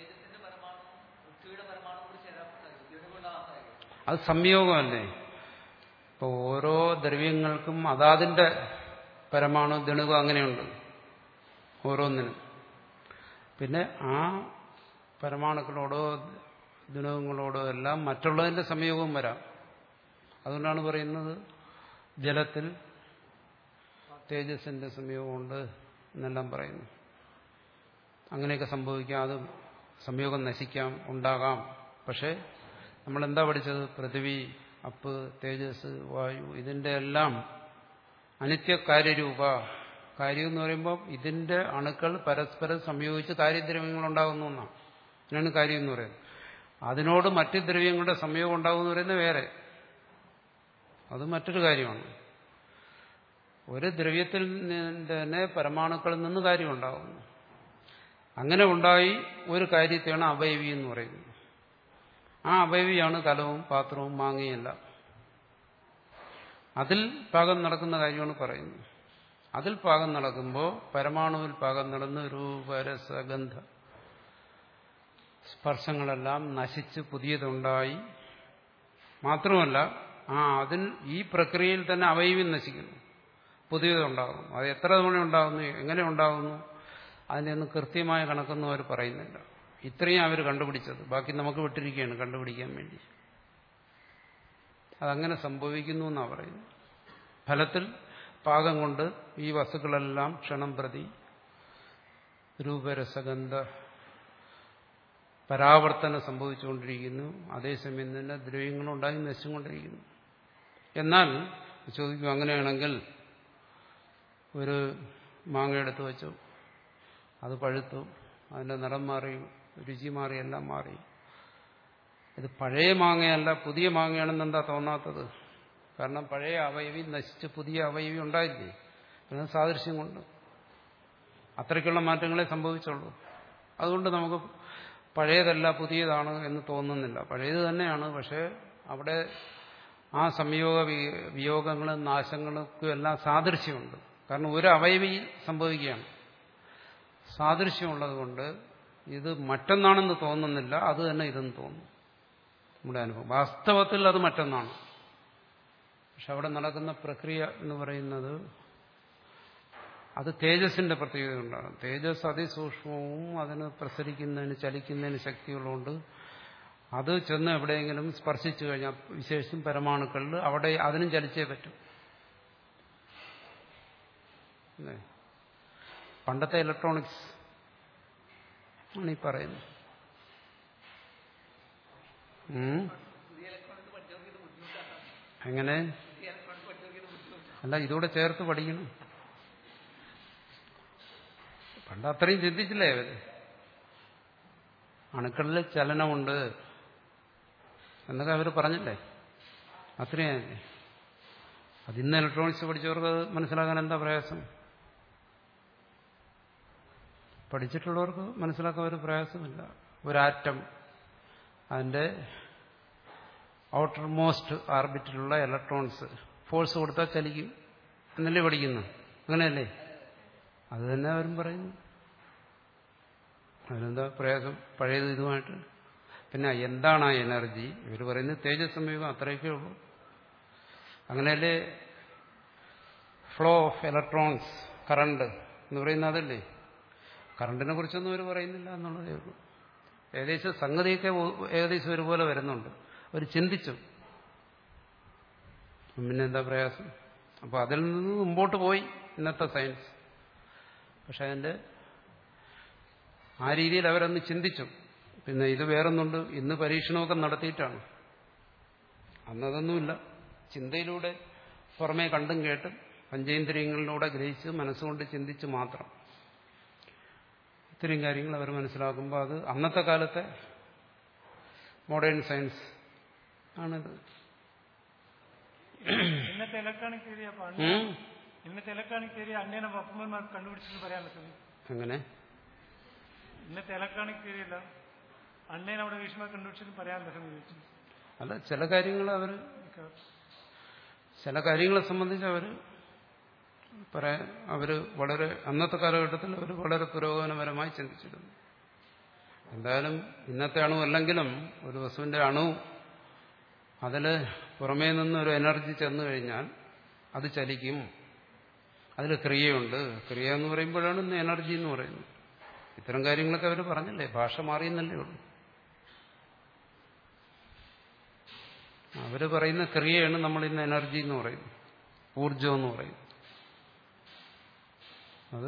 അത് സംയോഗമല്ലേ. ഇപ്പോൾ ഓരോ ദ്രവ്യങ്ങൾക്കും അതാതിന്റെ പരമാണു ദണുകം അങ്ങനെയുണ്ട് ഓരോന്നിനും. പിന്നെ ആ പരമാണുക്കളോടോ ദണുകങ്ങളോടോ എല്ലാം മറ്റുള്ളതിന്റെ സംയോഗവും വരാം. അതുകൊണ്ടാണ് പറയുന്നത് ജലത്തിൽ തേജസ്സിന്റെ സംയോഗമുണ്ട് എന്നെല്ലാം പറയുന്നു. അങ്ങനെയൊക്കെ സംഭവിക്കാം. അത് സംയോഗം നശിക്കാം, ഉണ്ടാകാം. പക്ഷെ നമ്മളെന്താ പഠിച്ചത്? പൃഥ്വി, അപ്പ്, തേജസ്, വായു, ഇതിന്റെ എല്ലാം അനിത്യകാര്യരൂപ. കാര്യം എന്ന് പറയുമ്പോൾ ഇതിന്റെ അണുക്കൾ പരസ്പരം സംയോജിച്ച് കാര്യദ്രവ്യങ്ങൾ ഉണ്ടാകുന്നു എന്നാണ്. അതിനാണ് കാര്യം എന്ന് പറയുന്നത്. അതിനോട് മറ്റ് ദ്രവ്യങ്ങളുടെ സംയോഗം ഉണ്ടാകുമെന്ന് പറയുന്നത് വേറെ, അത് മറ്റൊരു കാര്യമാണ്. ഒരു ദ്രവ്യത്തിൽ തന്നെ പരമാണുക്കളിൽ നിന്ന് കാര്യം ഉണ്ടാകുന്നു. അങ്ങനെ ഉണ്ടായി ഒരു കാര്യത്തെയാണ് അവയവി എന്ന് പറയുന്നത്. ആ അവയവിയാണ് കലവും പാത്രവും മാങ്ങയെല്ലാം. അതിൽ പാകം നടക്കുന്ന കാര്യമാണ് പറയുന്നത്. അതിൽ പാകം നടക്കുമ്പോൾ പരമാണുവിൽ പാകം നടന്ന് രൂപരസഗന്ധ സ്പർശങ്ങളെല്ലാം നശിച്ച് പുതിയതുണ്ടായി. മാത്രമല്ല ആ അതിൽ ഈ പ്രക്രിയയിൽ തന്നെ അവയവി നശിക്കുന്നു, പുതിയതുണ്ടാകുന്നു. അത് എത്ര തവണ ഉണ്ടാകുന്നു, എങ്ങനെ ഉണ്ടാകുന്നു, അതിനൊന്നും കൃത്യമായ കണക്കൊന്നും അവർ പറയുന്നില്ല. ഇത്രയും അവർ കണ്ടുപിടിച്ചത്, ബാക്കി നമുക്ക് വിട്ടിരിക്കുകയാണ് കണ്ടുപിടിക്കാൻ വേണ്ടി. അതങ്ങനെ സംഭവിക്കുന്നു എന്നാണ് പറയുന്നത്. ഫലത്തിൽ പാകം കൊണ്ട് ഈ വസ്തുക്കളെല്ലാം ക്ഷണം പ്രതി രൂപരസഗന്ധ പരാവർത്തനം സംഭവിച്ചുകൊണ്ടിരിക്കുന്നു. അതേസമയം തന്നെ ദ്രവ്യങ്ങളുണ്ടായി നശിച്ചുകൊണ്ടിരിക്കുന്നു. എന്നാൽ ചോദിക്കും, അങ്ങനെയാണെങ്കിൽ ഒരു മാങ്ങ എടുത്ത് വെച്ചു, അത് പഴുത്തു, അതിന്റെ നിറം മാറി, രുചി മാറി, എല്ലാം മാറി. ഇത് പഴയ മാങ്ങയല്ല പുതിയ മാങ്ങയാണെന്ന് എന്താ തോന്നാത്തത്? കാരണം പഴയ അവയവി നശിച്ച് പുതിയ അവയവി ഉണ്ടായില്ലേ? അത് സാദൃശ്യം കൊണ്ട് അത്രയ്ക്കുള്ള മാറ്റങ്ങളെ സംഭവിച്ചുള്ളൂ. അതുകൊണ്ട് നമുക്ക് പഴയതല്ല പുതിയതാണ് എന്ന് തോന്നുന്നില്ല. പഴയത് തന്നെയാണ്. പക്ഷേ അവിടെ ആ സംയോഗ വിയോഗങ്ങളും നാശങ്ങൾക്കും എല്ലാം സാദൃശ്യമുണ്ട്. കാരണം ഒരു അവയവി സംഭവിക്കുകയാണ്. സാദൃശ്യമുള്ളത് കൊണ്ട് ഇത് മറ്റൊന്നാണെന്ന് തോന്നുന്നില്ല, അത് തന്നെ ഇതെന്ന് തോന്നുന്നു. നമ്മുടെ അനുഭവം വാസ്തവത്തിൽ അത് മറ്റൊന്നാണ്. പക്ഷെ അവിടെ നടക്കുന്ന പ്രക്രിയ എന്ന് പറയുന്നത് അത് തേജസ്സിന്റെ പ്രത്യേകത കൊണ്ടാണ്. തേജസ് അതിസൂക്ഷ്മവും അതിന് പ്രസരിക്കുന്നതിന് ചലിക്കുന്നതിന് ശക്തിയുള്ളതുകൊണ്ട് അത് ചെന്ന് എവിടെയെങ്കിലും സ്പർശിച്ചു കഴിഞ്ഞാൽ, വിശേഷിച്ചും പരമാണുക്കളിൽ, അവിടെ അതിനും ചലിച്ചേ പറ്റും. പണ്ടത്തെ ഇലക്ട്രോണിക്സ് ആണ് ഈ പറയുന്നത്. എങ്ങനെ അല്ല, ഇതൂടെ ചേർത്ത് പഠിക്കണം. പണ്ട് അത്രയും ചിന്തിച്ചില്ലേ അവര്? അണുക്കളിൽ ചലനമുണ്ട് എന്നൊക്കെ അവർ പറഞ്ഞില്ലേ? അത്രയും. അതിന്ന് ഇലക്ട്രോണിക്സ് പഠിച്ചവർക്ക് അത് മനസ്സിലാക്കാൻ എന്താ പ്രയാസം? പഠിച്ചിട്ടുള്ളവർക്ക് മനസ്സിലാക്കാൻ ഒരു പ്രയാസമില്ല. ഒരാറ്റം അതിന്റെ ഔട്ടർ മോസ്റ്റ് ആർബിറ്റിലുള്ള ഇലക്ട്രോൺസ് ഫോഴ്സ് കൊടുത്താൽ ചലിക്കും എന്നല്ലേ പഠിക്കുന്നു? അങ്ങനെയല്ലേ? അത് തന്നെ അവരും പറയുന്നു. അതിനെന്താ പ്രയാസം പഴയത് ഇതുമായിട്ട്? പിന്നെ എന്താണ് ആ എനർജി? ഇവർ പറയുന്നത് തേജസ് സംയോഗം, അത്രയൊക്കെ ഉള്ളൂ. അങ്ങനെയല്ലേ ഫ്ലോ ഓഫ് ഇലക്ട്രോൺസ്, കറണ്ട് എന്ന് പറയുന്നത് അതല്ലേ? കറണ്ടിനെ കുറിച്ചൊന്നും അവർ പറയുന്നില്ല എന്നുള്ളതേ ഉള്ളൂ. ഏകദേശം സംഗതിയൊക്കെ ഏകദേശം ഒരുപോലെ വരുന്നുണ്ട്. അവർ ചിന്തിച്ചു. പിന്നെന്താ പ്രയാസം? അപ്പോൾ അതിൽ നിന്ന് മുമ്പോട്ട് പോയി ഇന്നത്തെ സയൻസ്. പക്ഷെ അതിൻ്റെ ആ രീതിയിൽ അവരന്ന് ചിന്തിച്ചു. പിന്നെ ഇത് വേറൊന്നുണ്ട്, ഇന്ന് പരീക്ഷണമൊക്കെ നടത്തിയിട്ടാണ്. അന്നതൊന്നുമില്ല. ചിന്തയിലൂടെ പുറമേ കണ്ടും കേട്ടും പഞ്ചേന്ദ്രിയങ്ങളിലൂടെ ഗ്രഹിച്ച് മനസ്സുകൊണ്ട് ചിന്തിച്ച് മാത്രം ഇത്രയും കാര്യങ്ങൾ അവർ മനസ്സിലാക്കുമ്പോൾ അത് അന്നത്തെ കാലത്തെ മോഡേൺ സയൻസ് ആണിത്. ഇന്നത്തെ ഇലക്ട്രോണിക് ഏരിയ ഇന്നത്തെ ഇലക്ട്രോണിക് ഏരിയ അന്യനെ പപ്പന്മാർ കണ്ടുപിടിച്ചെന്ന് പറയാൻ പറ്റുന്നു. അങ്ങനെ ഇന്നത്തെ ഇലക്ട്രോണിക് ഏരിയല്ല അണ്ണേനെ അവിടെ വീക്ഷണ കണ്ടുപിടിച്ചെന്ന് പറയാൻ പറ്റുന്നു. അല്ല, ചില കാര്യങ്ങൾ അവർ ചില കാര്യങ്ങളെ സംബന്ധിച്ച് അവർ പറയാൻ അവർ വളരെ അന്നത്തെ കാലഘട്ടത്തിൽ അവർ വളരെ പുരോഗമനപരമായി ചിന്തിച്ചിരുന്നു. എന്തായാലും ഇന്നത്തെ അണു അല്ലെങ്കിലും ഒരു വസ്തുവിന്റെ അണു അതിൽ പുറമേ നിന്നൊരു എനർജി ചെന്നു കഴിഞ്ഞാൽ അത് ചലിക്കും. അതിൽ ക്രിയയുണ്ട്. ക്രിയ എന്ന് പറയുമ്പോഴാണ് ഇന്ന് എനർജി എന്ന് പറയുന്നത്. ഇത്തരം കാര്യങ്ങളൊക്കെ അവർ പറഞ്ഞില്ലേ? ഭാഷ മാറിയെന്നല്ലേ ഉള്ളൂ. അവർ പറയുന്ന ക്രിയയാണ് നമ്മൾ ഇന്ന് എനർജി എന്ന് പറയുന്നത്, ഊർജം എന്ന് പറയും. അത്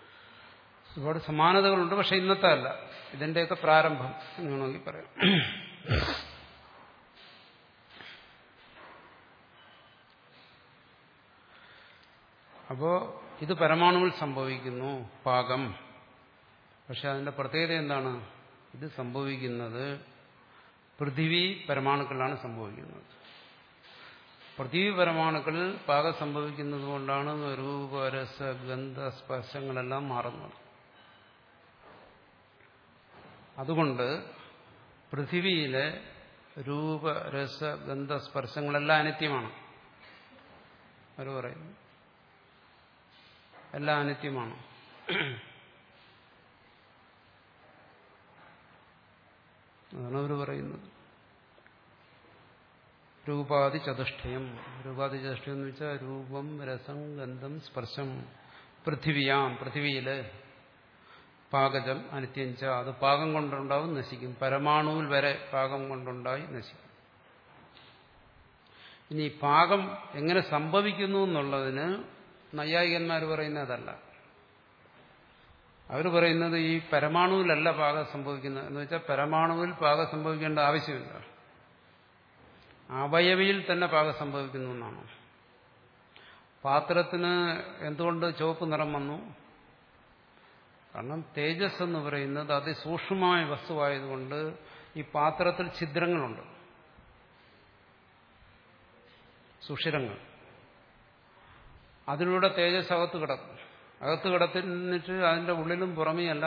ഒരുപാട് സമാനതകളുണ്ട്. പക്ഷെ ഇന്നത്തെ അല്ല, ഇതിന്റെയൊക്കെ പ്രാരംഭം എന്ന് വേണമെങ്കിൽ പറയാം. അപ്പോ ഇത് പരമാണുവിൽ സംഭവിക്കുന്നു പാകം. പക്ഷെ അതിന്റെ പ്രത്യേകത എന്താണ്? ഇത് സംഭവിക്കുന്നത് പൃഥിവി പരമാണുക്കളാണ് സംഭവിക്കുന്നത്. പൃഥിവി പരമാണുക്കളിൽ പാകം സംഭവിക്കുന്നത് കൊണ്ടാണ് രൂപ രസ ഗന്ധ സ്പർശങ്ങളെല്ലാം മാറുന്നത്. അതുകൊണ്ട് പൃഥിവിയിലെ രൂപ രസ ഗന്ധ സ്പർശങ്ങളെല്ലാം അനിത്യമാണ്. അവർ പറയുന്നു എല്ലാം അനിത്യമാണ്. അതാണ് അവർ പറയുന്നത്. രൂപാതി ചതുഷ്ടയം. രൂപാതി ചതുഷ്ടയം എന്ന് വെച്ചാൽ രൂപം രസം ഗന്ധം സ്പർശം. പൃഥിവിയാം, പൃഥിവിയില് പാകജം അനിത്യഞ്ച, അത് പാകം കൊണ്ടുണ്ടാവും നശിക്കും. പരമാണുവിൽ വരെ പാകം കൊണ്ടുണ്ടായി നശിക്കും. ഇനി പാകം എങ്ങനെ സംഭവിക്കുന്നു എന്നുള്ളതിന് നൈയായികന്മാർ പറയുന്നതല്ല. അവർ പറയുന്നത് ഈ പരമാണുവിലല്ല പാകം സംഭവിക്കുന്നത്. എന്ന് വെച്ചാൽ പരമാണുവിൽ പാകം സംഭവിക്കേണ്ട ആവശ്യമില്ല, അവയവിയിൽ തന്നെ പാകം സംഭവിക്കുന്നു എന്നാണ്. പാത്രത്തിന് എന്തുകൊണ്ട് ചുവപ്പ് നിറം വന്നു? കാരണം തേജസ് എന്ന് പറയുന്നത് അതിസൂക്ഷ്മമായ വസ്തുവായതുകൊണ്ട് ഈ പാത്രത്തിൽ ഛിദ്രങ്ങളുണ്ട്, സുഷിരങ്ങൾ. അതിലൂടെ തേജസ് അകത്ത് കിടക്കും. അകത്ത് കിടത്തിട്ട് അതിന്റെ ഉള്ളിലും പുറമെയല്ല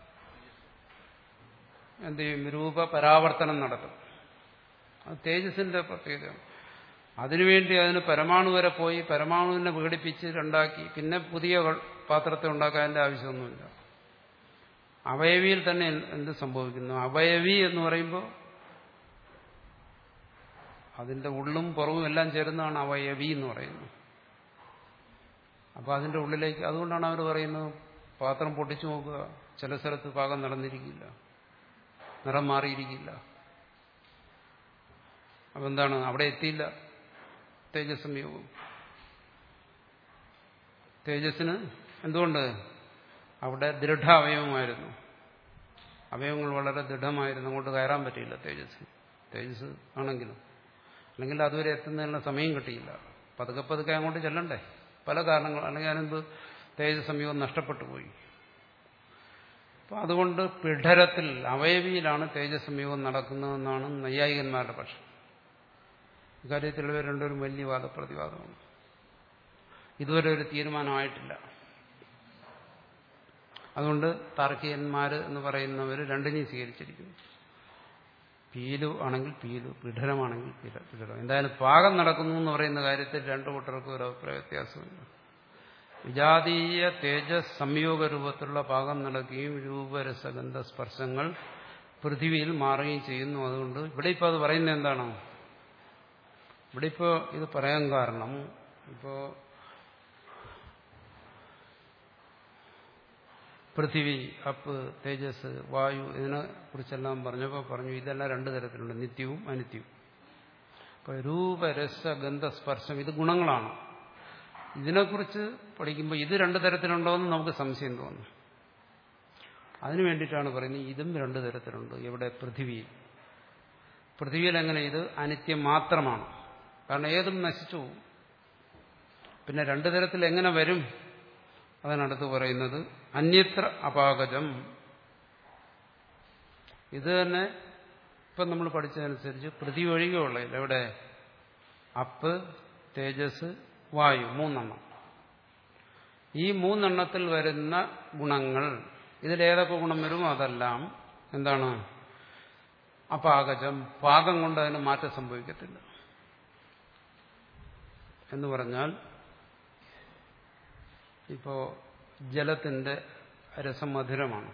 എന്ത് ചെയ്യും? രൂപ പരാവർത്തനം നടത്തും. അത് തേജസ്സിന്റെ പ്രത്യേകതയാണ്. അതിനുവേണ്ടി അതിന് പരമാണു വരെ പോയി പരമാണുവിനെ വിഘടിപ്പിച്ച് രണ്ടാക്കി പിന്നെ പുതിയ പാത്രത്തെ ഉണ്ടാക്കാൻ അതിന്റെ ആവശ്യമൊന്നുമില്ല. അവയവിയിൽ തന്നെ എന്ത് സംഭവിക്കുന്നു? അവയവി എന്ന് പറയുമ്പോൾ അതിന്റെ ഉള്ളും പുറവും എല്ലാം ചേരുന്നതാണ് അവയവി എന്ന് പറയുന്നത്. അപ്പൊ അതിന്റെ ഉള്ളിലേക്ക്, അതുകൊണ്ടാണ് അവർ പറയുന്നത് പാത്രം പൊട്ടിച്ചു നോക്കുക, ചില സ്ഥലത്ത് പാകം നടന്നിരിക്കില്ല, നിറം മാറിയിരിക്കില്ല. അപ്പൊ എന്താണ്? അവിടെ എത്തിയില്ല തേജസ്സംയോഗം. തേജസ്സിന് എന്തുകൊണ്ട്? അവിടെ ദൃഢാവയവമായിരുന്നു, അവയവങ്ങൾ വളരെ ദൃഢമായിരുന്നു, അങ്ങോട്ട് കയറാൻ പറ്റിയില്ല തേജസ്. തേജസ് ആണെങ്കിലും അല്ലെങ്കിൽ അതുവരെ എത്തുന്നതിനുള്ള സമയം കിട്ടിയില്ല. പതുക്കെ പതുക്കെ അങ്ങോട്ട് ചെല്ലണ്ടേ, പല കാരണങ്ങൾ. അല്ലെങ്കിൽ അതിനുമ്പ് തേജസ് സംയോഗം നഷ്ടപ്പെട്ടു പോയി. അപ്പൊ അതുകൊണ്ട് പിഠരത്തിൽ അവയവിയിലാണ് തേജസ് സംയോഗം നടക്കുന്നതെന്നാണ് നൈയായികന്മാരുടെ പക്ഷം. ഇക്കാര്യത്തിൽ ഇവർ രണ്ടുപേരും വലിയ വാദപ്രതിവാദമാണ്. ഇതുവരെ ഒരു തീരുമാനമായിട്ടില്ല. അതുകൊണ്ട് താർക്കികന്മാർ എന്ന് പറയുന്നവർ രണ്ടിനെയും സ്വീകരിച്ചിരിക്കുന്നു. പീലു ആണെങ്കിൽ പീലു, പിഠരമാണെങ്കിൽ പിഠരം. എന്തായാലും പാകം നടക്കുന്നു എന്ന് പറയുന്ന കാര്യത്തിൽ രണ്ടു കൂട്ടർക്കും ഒരു അഭിപ്രായ വ്യത്യാസമില്ല. വിജാതീയ തേജസ് സംയോഗ രൂപത്തിലുള്ള പാകം നടക്കുകയും രൂപരസഗന്ധ സ്പർശങ്ങൾ പൃഥിവിയിൽ മാറുകയും ചെയ്യുന്നു. അതുകൊണ്ട് ഇവിടെ ഇപ്പോൾ അത് പറയുന്നത് എന്താണ്? ഇവിടെ ഇപ്പോൾ ഇത് പറയാൻ കാരണം, ഇപ്പോ പൃഥിവി, അപ്പ്, തേജസ്, വായു, ഇതിനെ കുറിച്ചെല്ലാം പറഞ്ഞപ്പോൾ പറഞ്ഞു ഇതെല്ലാം രണ്ടു തരത്തിലുണ്ട്, നിത്യവും അനിത്യവും. അപ്പൊ രൂപരസ ഗന്ധ സ്പർശം ഇത് ഗുണങ്ങളാണ്. ഇതിനെക്കുറിച്ച് പഠിക്കുമ്പോൾ ഇത് രണ്ടു തരത്തിലുണ്ടോ എന്ന് നമുക്ക് സംശയം തോന്നും. അതിനു വേണ്ടിയിട്ടാണ് പറയുന്നത് ഇതും രണ്ടു തരത്തിലുണ്ട്. എവിടെ? പൃഥിവിയിൽ. പൃഥിവിയിൽ എങ്ങനെ? ഇത് അനിത്യം മാത്രമാണ്. കാരണം ഏതും നശിച്ചു പോകും. പിന്നെ രണ്ടു തരത്തിൽ എങ്ങനെ വരും? അതിനടുത്ത് പറയുന്നത് അന്യത്ര അപാകജം. ഇത് തന്നെ ഇപ്പം നമ്മൾ പഠിച്ചതനുസരിച്ച് പൃഥ്വി ഒഴികെയുള്ളതിൽ എവിടെ? അപ്പ്, തേജസ്, വായു, മൂന്നെണ്ണം. ഈ മൂന്നെണ്ണത്തിൽ വരുന്ന ഗുണങ്ങൾ, ഇതിലേതൊക്കെ ഗുണം വരുമോ അതെല്ലാം എന്താണ്? അപാകജം. പാകം കൊണ്ട് അതിന് മാറ്റം സംഭവിക്കത്തില്ല. എന്ന് പറഞ്ഞാൽ ഇപ്പോ ജലത്തിന്റെ രസം മധുരമാണ്.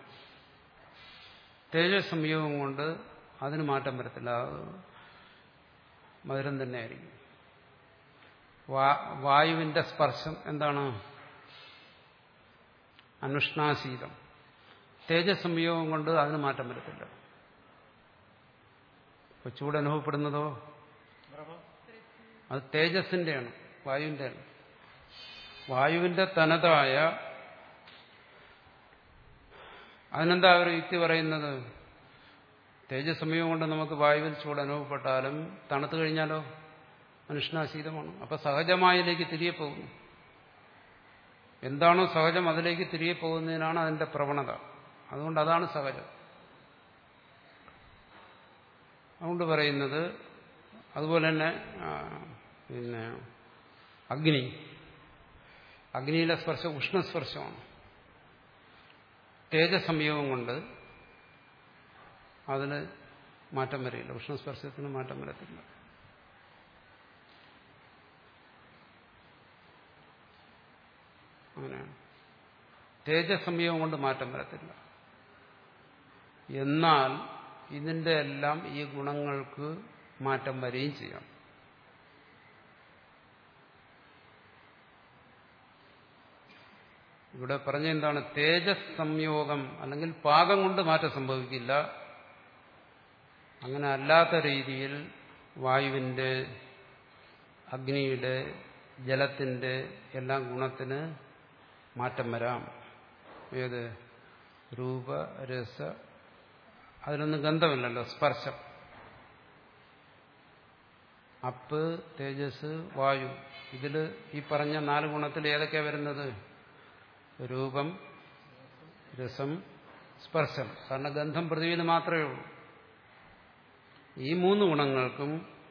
തേജസ് സംയോഗം കൊണ്ട് അതിന് മാറ്റം വരത്തില്ല, മധുരം തന്നെയായിരിക്കും. വായുവിന്റെ സ്പർശം എന്താണ്? അനുഷ്ണാശീലം. തേജസ് സംയോഗം കൊണ്ട് അതിന് മാറ്റം വരത്തില്ല. ഇപ്പൊ ചൂട് അനുഭവപ്പെടുന്നതോ അത് തേജസ്സിന്റെയാണ്, വായുവിന്റെയാണ്. വായുവിന്റെ തനതായ, അതിനെന്താ ഒരു യുക്തി പറയുന്നത്? തേജസ്സമയം കൊണ്ട് നമുക്ക് വായുവിൽ ചൂട് അനുഭവപ്പെട്ടാലും തണുത്തു കഴിഞ്ഞാലോ മനുഷ്യനാശീതമാണ്. അപ്പൊ സഹജമായതിലേക്ക് തിരികെ പോകുന്നു. എന്താണോ സഹജം അതിലേക്ക് തിരികെ പോകുന്നതിനാണ് അതിന്റെ പ്രവണത. അതുകൊണ്ട് അതാണ് സഹജം. അതുകൊണ്ട് പറയുന്നത് അതുപോലെ തന്നെ പിന്നെ അഗ്നി അഗ്നിയിലെ സ്പർശം ഉഷ്ണസ്പർശമാണ്. തേജസംയോഗം കൊണ്ട് അതിന് മാറ്റം വരില്ല. ഉഷ്ണസ്പർശത്തിന് മാറ്റം വരത്തില്ല. അങ്ങനെയാണ്. തേജസംയോഗം കൊണ്ട് മാറ്റം വരത്തില്ല. എന്നാൽ ഇതിന്റെ എല്ലാം ഈ ഗുണങ്ങൾക്ക് മാറ്റം വരികയും ചെയ്യാം. ഇവിടെ പറഞ്ഞ എന്താണ്? തേജസ് സംയോഗം അല്ലെങ്കിൽ പാകം കൊണ്ട് മാറ്റം സംഭവിക്കില്ല. അങ്ങനെ അല്ലാത്ത രീതിയിൽ വായുവിന്റെ, അഗ്നിയുടെ, ജലത്തിന്റെ എല്ലാം ഗുണത്തിന് മാറ്റം വരാം. ഏത്? രൂപ, രസ, അതിലൊന്നും ഗന്ധമില്ലല്ലോ, സ്പർശം. അപ്പ്, തേജസ്, വായു, ഇതിൽ ഈ പറഞ്ഞ നാല് ഗുണത്തിൽ ഏതൊക്കെയാണ് വരുന്നത്? രൂപം, രസം, സ്പർശം. കാരണം ഗന്ധം പൃഥ്വിയിൽ മാത്രമേ ഉള്ളൂ. ഈ മൂന്ന് ഗുണങ്ങൾക്കും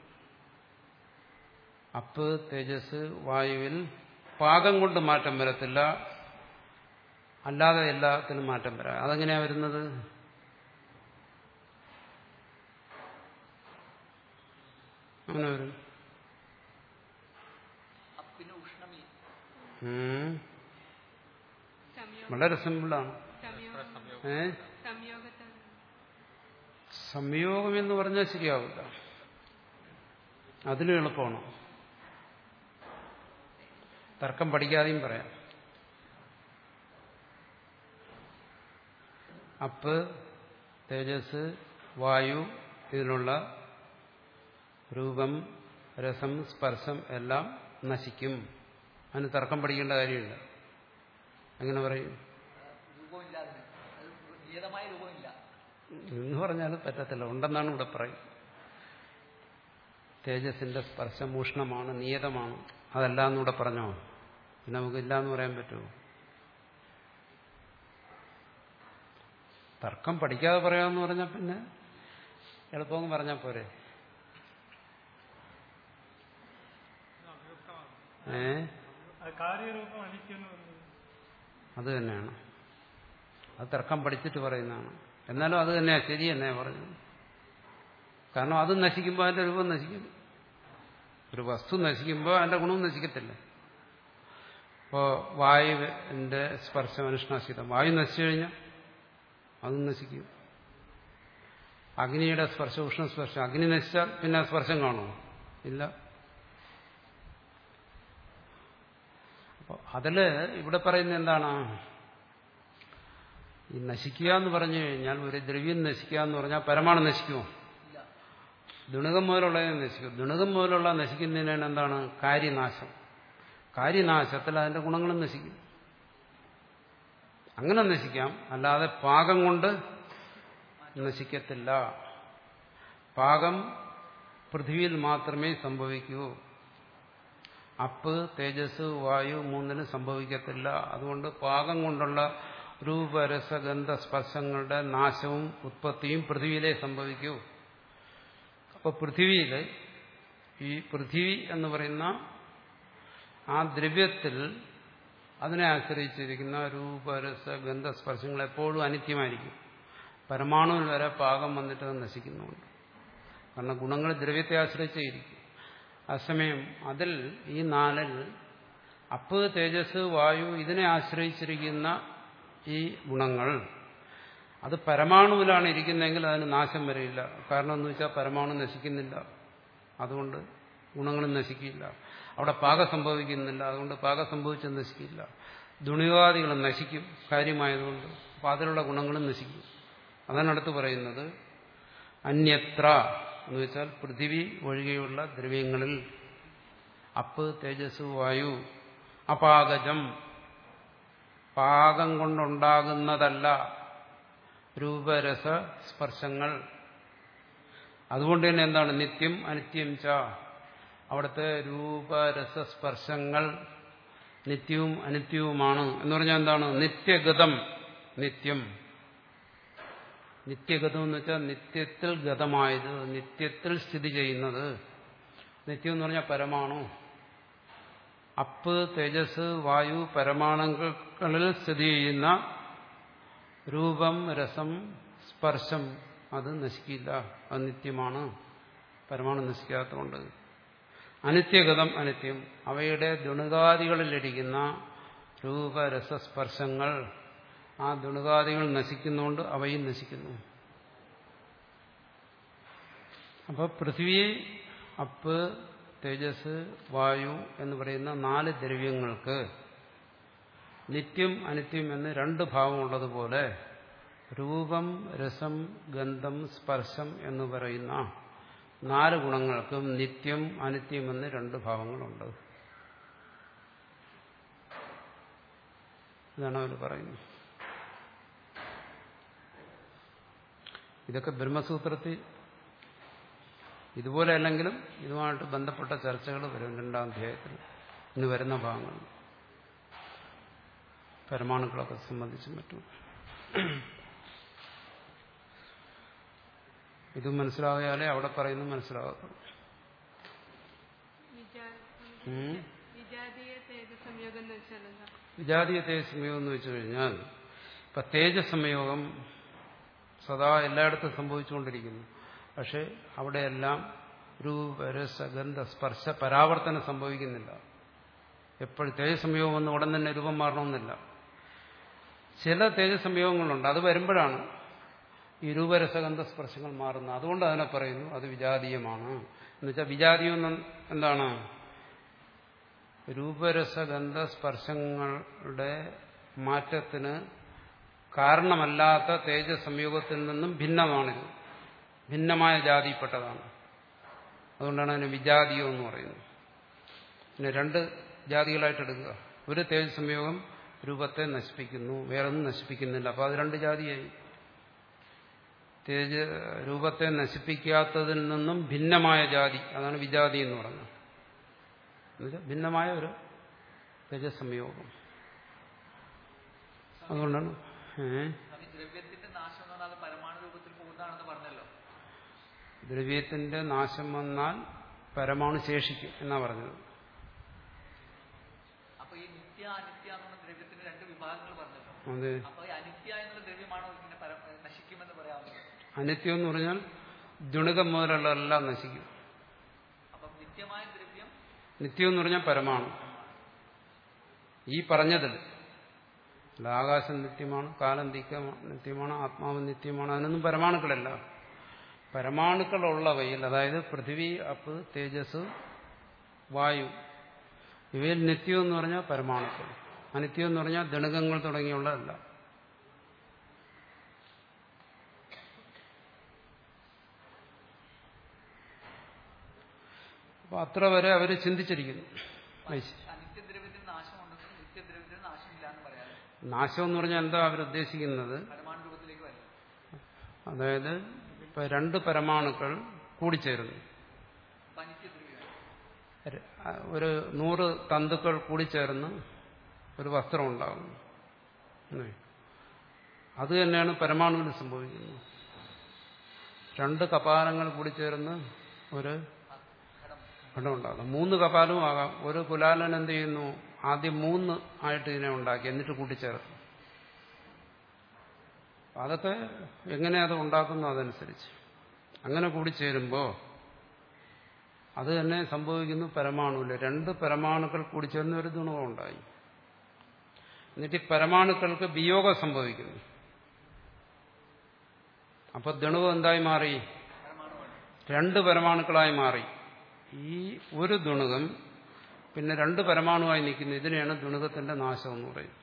അപ്പ്, തേജസ്, വായുവിൽ പാകം കൊണ്ട് മാറ്റം വരത്തില്ല. അല്ലാതെ എല്ലാത്തിനും മാറ്റം വരാം. അതെങ്ങനെയാ വരുന്നത്? അങ്ങനെ വരും. വളരെ സിമ്പിളാണ്. ഏ സംയോഗം എന്ന് പറഞ്ഞാൽ ശരിയാവില്ല. അതിലും എളുപ്പമാണ്. തർക്കം പഠിക്കാതെയും പറയാം. അപ്പ്, തേജസ്, വായു, ഇതിനുള്ള രൂപം, രസം, സ്പർശം എല്ലാം നശിക്കും. അതിന് തർക്കം പഠിക്കേണ്ട കാര്യമില്ല. എങ്ങനെ പറയും? എന്ന് പറഞ്ഞാൽ പറ്റത്തില്ല. ഉണ്ടെന്നാണ് ഇവിടെ പറയും. തേജസ്സിന്റെ സ്പർശം ഊഷ്ണമാണ്, നിയതമാണ്. അതല്ല എന്നിവിടെ പറഞ്ഞോ? പിന്നെ നമുക്ക് ഇല്ല എന്ന് പറയാൻ പറ്റുമോ? തർക്കം പഠിക്കാതെ പറയാമെന്ന് പറഞ്ഞാൽ പിന്നെ എളുപ്പമെന്ന് പറഞ്ഞാൽ പോരെ? ഏ അത് തന്നെയാണ്. അത് തർക്കം പഠിച്ചിട്ട് പറയുന്നതാണ്. എന്നാലും അത് തന്നെയാ ശരി തന്നെ പറഞ്ഞത്. കാരണം അത് നശിക്കുമ്പോൾ അതിന്റെ രൂപം നശിക്കും. ഒരു വസ്തു നശിക്കുമ്പോൾ അതിന്റെ ഗുണവും നശിക്കത്തില്ല. ഇപ്പോൾ വായുവിന്റെ സ്പർശം അനുഷ്ണാശീതം. വായു നശിച്ചു കഴിഞ്ഞാൽ അതും നശിക്കും. അഗ്നിയുടെ സ്പർശം ഉഷ്ണസ്പർശം. അഗ്നി നശിച്ചാൽ പിന്നെ സ്പർശം കാണുമോ? ഇല്ല. അപ്പോൾ അതില് ഇവിടെ പറയുന്നത് എന്താണ്? ഈ നശിക്കുക എന്ന് പറഞ്ഞു കഴിഞ്ഞാൽ ഒരു ദ്രവ്യം നശിക്കുക എന്ന് പറഞ്ഞാൽ പരമാണു നശിക്കുമോ? ദുണുകം മുതലുള്ളതിനെ നശിക്കും. ദുണുകം മുതലുള്ള നശിക്കുന്നതിനാണ് എന്താണ്? കാര്യനാശം. കാര്യനാശത്തിൽ അതിന്റെ ഗുണങ്ങളും നശിക്കും. അങ്ങനെ നശിക്കാം. അല്ലാതെ പാകം കൊണ്ട് നശിക്കത്തില്ല. പാകം പൃഥ്വിയിൽ മാത്രമേ സംഭവിക്കൂ. അപ്പ്, തേജസ്, വായു മൂന്നിനും സംഭവിക്കത്തില്ല. അതുകൊണ്ട് പാകം കൊണ്ടുള്ള രൂപരസഗന്ധ സ്പർശങ്ങളുടെ നാശവും ഉത്പത്തിയും പൃഥ്വിയിലേ സംഭവിക്കൂ. അപ്പൊ പൃഥ്വിയിൽ ഈ പൃഥ്വി എന്ന് പറയുന്ന ആ ദ്രവ്യത്തിൽ അതിനെ ആശ്രയിച്ചിരിക്കുന്ന രൂപരസഗന്ധ സ്പർശങ്ങൾ എപ്പോഴും അനിത്യമായിരിക്കും. പരമാണുവിൽ വരെ പാകം വന്നിട്ട് അത് നശിക്കുന്നുണ്ട്. കാരണം ഗുണങ്ങൾ ദ്രവ്യത്തെ ആശ്രയിച്ചിരിക്കും. അസമയം അതിൽ ഈ നാലിൽ അപ്പ്, തേജസ്, വായു ഇതിനെ ആശ്രയിച്ചിരിക്കുന്ന ഈ ഗുണങ്ങൾ അത് പരമാണുവിലാണ് ഇരിക്കുന്നതെങ്കിൽ അതിന് നാശം വരില്ല. കാരണം എന്ന് വെച്ചാൽ പരമാണു നശിക്കുന്നില്ല. അതുകൊണ്ട് ഗുണങ്ങളും നശിക്കില്ല. അവിടെ പാകം സംഭവിക്കുന്നില്ല. അതുകൊണ്ട് പാകം സംഭവിച്ച് നശിക്കില്ല. ദുണിവാദികൾ നശിക്കും കാര്യമായതുകൊണ്ട്. അപ്പം അതിലുള്ള ഗുണങ്ങളും നശിക്കും. അതാണ് അടുത്ത് പറയുന്നത്. അന്യത്ര എന്ന് വെച്ചാൽ പൃഥിവി ഒഴികെയുള്ള ദ്രവ്യങ്ങളിൽ അപ്പ്, തേജസ്, വായു അപാകജം പാകം കൊണ്ടുണ്ടാകുന്നതല്ല രൂപരസ സ്പർശങ്ങൾ. അതുകൊണ്ട് തന്നെ എന്താണ് നിത്യം അനിത്യം ച, അവിടുത്തെ രൂപരസസ്പർശങ്ങൾ നിത്യവും അനിത്യവുമാണ് എന്ന് പറഞ്ഞാൽ എന്താണ്? നിത്യഗതം, നിത്യം. നിത്യഗതം എന്ന് വെച്ചാൽ നിത്യത്തിൽ ഗതമായത്, നിത്യത്തിൽ സ്ഥിതി ചെയ്യുന്നത്. നിത്യം എന്ന് പറഞ്ഞാൽ പരമാണു. അപ്പ്, തേജസ്, വായു പരമാണുക്കളിൽ സ്ഥിതി ചെയ്യുന്ന രൂപം, രസം, സ്പർശം അത് നശിക്കില്ല, അത് നിത്യമാണ്. പരമാണു നശിക്കാത്തതുകൊണ്ട്. അനിത്യഗതം അനിത്യം, അവയുടെ ദുണുകാദികളിലിരിക്കുന്ന രൂപരസസ്പർശങ്ങൾ, ആ ദുണുകാദികൾ നശിക്കുന്നതുകൊണ്ട് അവയും നശിക്കുന്നു. അപ്പോൾ പൃഥ്വി, അപ്പ്, തേജസ്, വായു എന്ന് പറയുന്ന നാല് ദ്രവ്യങ്ങൾക്ക് നിത്യം അനിത്യം എന്ന് രണ്ട് ഭാവമുള്ളതുപോലെ രൂപം, രസം, ഗന്ധം, സ്പർശം എന്ന് പറയുന്ന നാല് ഗുണങ്ങൾക്കും നിത്യം അനിത്യം എന്ന് രണ്ട് ഭാവങ്ങളുണ്ട്. ഇതാണ് അവർ പറയുന്നത്. ഇതൊക്കെ ബ്രഹ്മസൂത്രത്തിൽ ഇതുപോലെ അല്ലെങ്കിലും ഇതുമായിട്ട് ബന്ധപ്പെട്ട ചർച്ചകൾ വരും രണ്ടാം അധ്യായത്തിൽ. ഇന്ന് വരുന്ന ഭാഗങ്ങൾ പരമാണുക്കളൊക്കെ സംബന്ധിച്ചും മറ്റും. ഇത് മനസ്സിലാകിയാലേ അവിടെ പറയുന്നത് മനസ്സിലാകത്തുള്ളൂ. വിജാതീയ തേജ സംയോഗം എന്ന് വെച്ചു കഴിഞ്ഞാൽ ഇപ്പൊ തേജ സംയോഗം സദാ എല്ലായിടത്തും സംഭവിച്ചുകൊണ്ടിരിക്കുന്നു. പക്ഷെ അവിടെയെല്ലാം രൂപരസഗന്ധ സ്പർശ പരാവർത്തനം സംഭവിക്കുന്നില്ല. എപ്പോഴും തേജസംയോഗം വന്ന് ഉടൻ തന്നെ രൂപം മാറണമെന്നില്ല. ചില തേജസംയോഗങ്ങളുണ്ട്, അത് വരുമ്പോഴാണ് ഈ രൂപരസഗന്ധ സ്പർശങ്ങൾ മാറുന്നത്. അതുകൊണ്ട് അതിനെ പറയുന്നു അത് വിജാതീയമാണ്. എന്നുവെച്ചാൽ വിജാതീയം എന്താണ്? രൂപരസഗന്ധ സ്പർശങ്ങളുടെ മാറ്റത്തിന് കാരണമല്ലാത്ത തേജസംയോഗത്തിൽ നിന്നും ഭിന്നമാണിത്, ഭിന്നമായ ജാതിയിൽപ്പെട്ടതാണ്. അതുകൊണ്ടാണ് അതിന് വിജാതീയം എന്ന് പറയുന്നത്. പിന്നെ രണ്ട് ജാതികളായിട്ട് എടുക്കുക. ഒരു തേജസംയോഗം രൂപത്തെ നശിപ്പിക്കുന്നു, വേറൊന്നും നശിപ്പിക്കുന്നില്ല. അപ്പോൾ അത് രണ്ട് ജാതിയായി. തേജ രൂപത്തെ നശിപ്പിക്കാത്തതിൽ നിന്നും ഭിന്നമായ ജാതി, അതാണ് വിജാതി എന്ന് പറയുന്നത്. എന്നുവെച്ചാൽ ഭിന്നമായ ഒരു തേജസംയോഗം. അതുകൊണ്ടാണ് ദ്രവ്യത്തിന്റെ നാശം എന്ന് പറഞ്ഞാൽ പരമാണു രൂപത്തിൽ പോകുന്നതാണെന്ന് പറഞ്ഞല്ലോ. ദ്രവ്യത്തിന്റെ നാശം വന്നാൽ പരമാണു ശേഷിക്കും എന്നാ പറഞ്ഞത്. അപ്പൊ ഈ നിത്യ അനിത്യ എന്നുള്ള ദ്രവ്യത്തിന് രണ്ട് വിഭാഗങ്ങൾ പറഞ്ഞല്ലോ. അതെ. അപ്പൊ ഈ അനിത്യ എന്നുള്ള ദ്രവ്യമാണോ ഇങ്ങനെ നശിക്കുമെന്ന് പറയാവുന്നത്? അനിത്യം എന്ന് പറഞ്ഞാൽ ദുണികം മുതലുള്ളതെല്ലാം നശിക്കും. അപ്പം നിത്യമായ ദ്രവ്യം, നിത്യം എന്ന് പറഞ്ഞാൽ പരമാണു. ഈ പറഞ്ഞതിൽ ആകാശം നിത്യമാണ്, കാലം നിത്യമാണ്, ആത്മാവ് നിത്യമാണ്. അതിനൊന്നും പരമാണുക്കളല്ല. പരമാണുക്കളുള്ളവയിൽ, അതായത് പൃഥ്വി, അപ്പ്, തേജസ്, വായു, ഇവയിൽ നിത്യം എന്ന് പറഞ്ഞാൽ പരമാണുക്കൾ. അനിത്യം എന്ന് പറഞ്ഞാൽ ദണുകങ്ങൾ തുടങ്ങിയുള്ളതല്ല. അപ്പൊ അത്ര വരെ അവർ ചിന്തിച്ചിരിക്കുന്നു. അനിത്യദ്രവ്യത്തിന് നാശമുണ്ടെങ്കിൽ നിത്യദ്രവ്യത്തിന് നാശമില്ല എന്ന് പറയാം. നാശം എന്ന് പറഞ്ഞാൽ എന്താ അവരുദ്ദേശിക്കുന്നത്? പരമാണു രൂപത്തിലേക്ക് വരും. അതായത് ഇപ്പൊ രണ്ട് പരമാണുക്കൾ കൂടിച്ചേരുന്നു. ഒരു നൂറ് തന്തുക്കൾ കൂടിച്ചേർന്ന് ഒരു വസ്ത്രം ഉണ്ടാകുന്നു. അത് തന്നെയാണ് പരമാണുവിന് സംഭവിക്കുന്നത്. രണ്ട് കപാലങ്ങൾ കൂടിച്ചേർന്ന് ഒരു ഘടം ഉണ്ടാകും. മൂന്ന് കപാലവും ആകാം. ഒരു കുലാലൻ എന്ത് ചെയ്യുന്നു? ആദ്യം മൂന്ന് ആയിട്ട് ഇതിനെ ഉണ്ടാക്കി, എന്നിട്ട് കൂട്ടിച്ചേർത്ത്. അതൊക്കെ എങ്ങനെ അത് ഉണ്ടാക്കുന്നു അതനുസരിച്ച്. അങ്ങനെ കൂടിച്ചേരുമ്പോൾ അത് തന്നെ സംഭവിക്കുന്നു പരമാണുവിൽ. രണ്ട് പരമാണുക്കൾ കൂടിച്ചേർന്ന് ഒരു ഗുണവും ഉണ്ടായി. എന്നിട്ട് ഈ പരമാണുക്കൾക്ക് വിയോഗം സംഭവിക്കുന്നു. അപ്പൊ ദണുവ് എന്തായി മാറി? രണ്ട് പരമാണുക്കളായി മാറി. ഈ ഒരു ദുണുകം പിന്നെ രണ്ട് പരമാണുവായി നിൽക്കുന്നു. ഇതിനെയാണ് ദുണുകത്തിന്റെ നാശം എന്ന് പറയുന്നത്.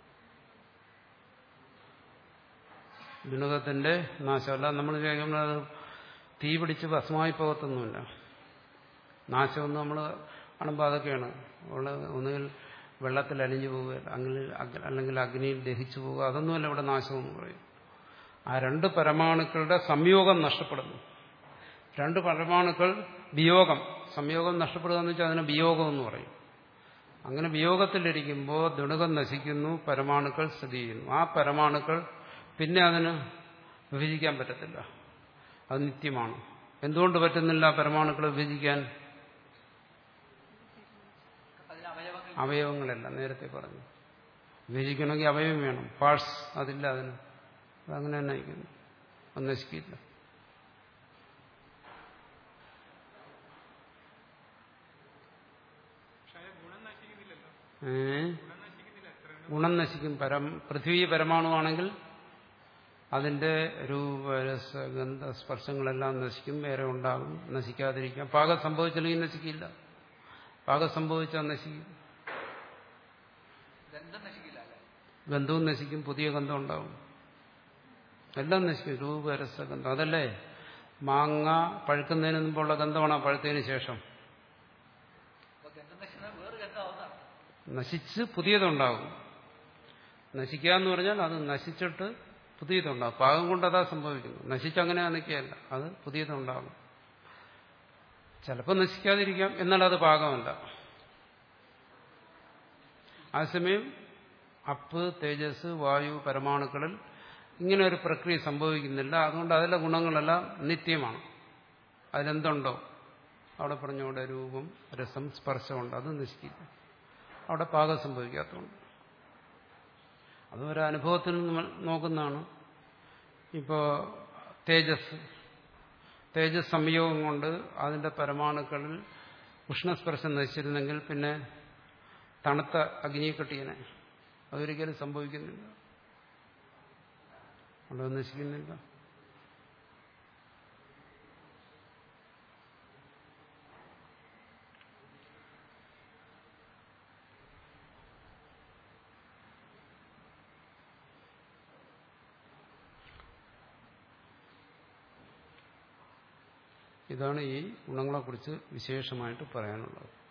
ദുണുകത്തിന്റെ നാശമല്ല. നമ്മൾ കേൾക്കുന്നത് തീ പിടിച്ച് ഭസ്മമായി പോകത്തൊന്നുമില്ല. നാശമെന്ന് നമ്മൾ കാണുമ്പോൾ അതൊക്കെയാണ്. ഒന്നുകിൽ വെള്ളത്തിൽ അലിഞ്ഞു പോവുക, അല്ലെങ്കിൽ അഗ്നിയിൽ ദഹിച്ചു പോവുക, അതൊന്നുമല്ല ഇവിടെ നാശമെന്ന് പറയും. ആ രണ്ട് പരമാണുക്കളുടെ സംയോഗം നഷ്ടപ്പെടുന്നു. രണ്ട് പരമാണുക്കൾ വിയോഗം, സംയോഗം നഷ്ടപ്പെടുക എന്ന് വെച്ചാൽ അതിന് വിയോഗം എന്ന് പറയും. അങ്ങനെ വിയോഗത്തിലിരിക്കുമ്പോൾ ദുണുകം നശിക്കുന്നു, പരമാണുക്കൾ സ്ഥിതി ചെയ്യുന്നു. ആ പരമാണുക്കൾ പിന്നെ അതിന് വിഭജിക്കാൻ പറ്റത്തില്ല, അത് നിത്യമാണ്. എന്തുകൊണ്ട് പറ്റുന്നില്ല പരമാണുക്കളെ വിഭജിക്കാൻ? അവയവങ്ങളല്ല, നേരത്തെ പറഞ്ഞു. വിഭജിക്കണമെങ്കിൽ അവയവം വേണം, പാർട്സ് അതില്ല അതിന്. അതങ്ങനെ തന്നെ ആയിരിക്കുന്നു, അത് നശിക്കില്ല. ഏ ഗുണം നശിക്കും. പരം പൃഥ്വി പരമാണുവാണെങ്കിൽ അതിന്റെ രൂപ രസ ഗന്ധ സ്പർശങ്ങളെല്ലാം നശിക്കും, വേറെ ഉണ്ടാകും, നശിക്കാതിരിക്കാം. പാകം സംഭവിച്ചില്ലെങ്കിൽ നശിക്കില്ല, പാകം സംഭവിച്ചാൽ നശിക്കും. ഗന്ധവും നശിക്കും, പുതിയ ഗന്ധം ഉണ്ടാവും, എല്ലാം നശിക്കും. രൂപ രസ ഗന്ധം. അതല്ലേ മാങ്ങ പഴുക്കുന്നതിന് മുമ്പുള്ള ഗന്ധമാണോ പഴുത്തതിന് ശേഷം? നശിച്ച് പുതിയതുണ്ടാകും. നശിക്കുക എന്ന് പറഞ്ഞാൽ അത് നശിച്ചിട്ട് പുതിയതുണ്ടാകും. പാകം കൊണ്ട് അതാ സംഭവിക്കുന്നു. നശിച്ചങ്ങനെ നിൽക്കുകയല്ല, അത് പുതിയതുണ്ടാകും. ചിലപ്പോൾ നശിക്കാതിരിക്കാം, എന്നാൽ അത് പാകമല്ല. അതേസമയം അപ്പ്, തേജസ്, വായു, പരമാണുക്കളിൽ ഇങ്ങനെ ഒരു പ്രക്രിയ സംഭവിക്കുന്നില്ല. അതുകൊണ്ട് അതിലെ ഗുണങ്ങളെല്ലാം നിത്യമാണ്. അതിലെന്തുണ്ടോ അവിടെ പറഞ്ഞവിടെ രൂപം, രസം, സ്പർശമുണ്ട്, അത് നശിക്കില്ല. അവിടെ പാകം സംഭവിക്കാത്തതുകൊണ്ട്. അത് ഒരനുഭവത്തിൽ നമ്മൾ നോക്കുന്നതാണ്. ഇപ്പോൾ തേജസ് തേജസ് സംയോഗം കൊണ്ട് അതിന്റെ പരമാണുക്കളിൽ ഉഷ്ണസ്പർശം നശിച്ചിരുന്നെങ്കിൽ പിന്നെ തണുത്ത അഗ്നിക്കെട്ടിയനെ അതൊരിക്കലും സംഭവിക്കുന്നില്ല, അവിടെ നശിക്കുന്നില്ല. ഇതാണ് ഈ ഗുണങ്ങളെക്കുറിച്ച് വിശേഷമായിട്ട് പറയാനുള്ളത്.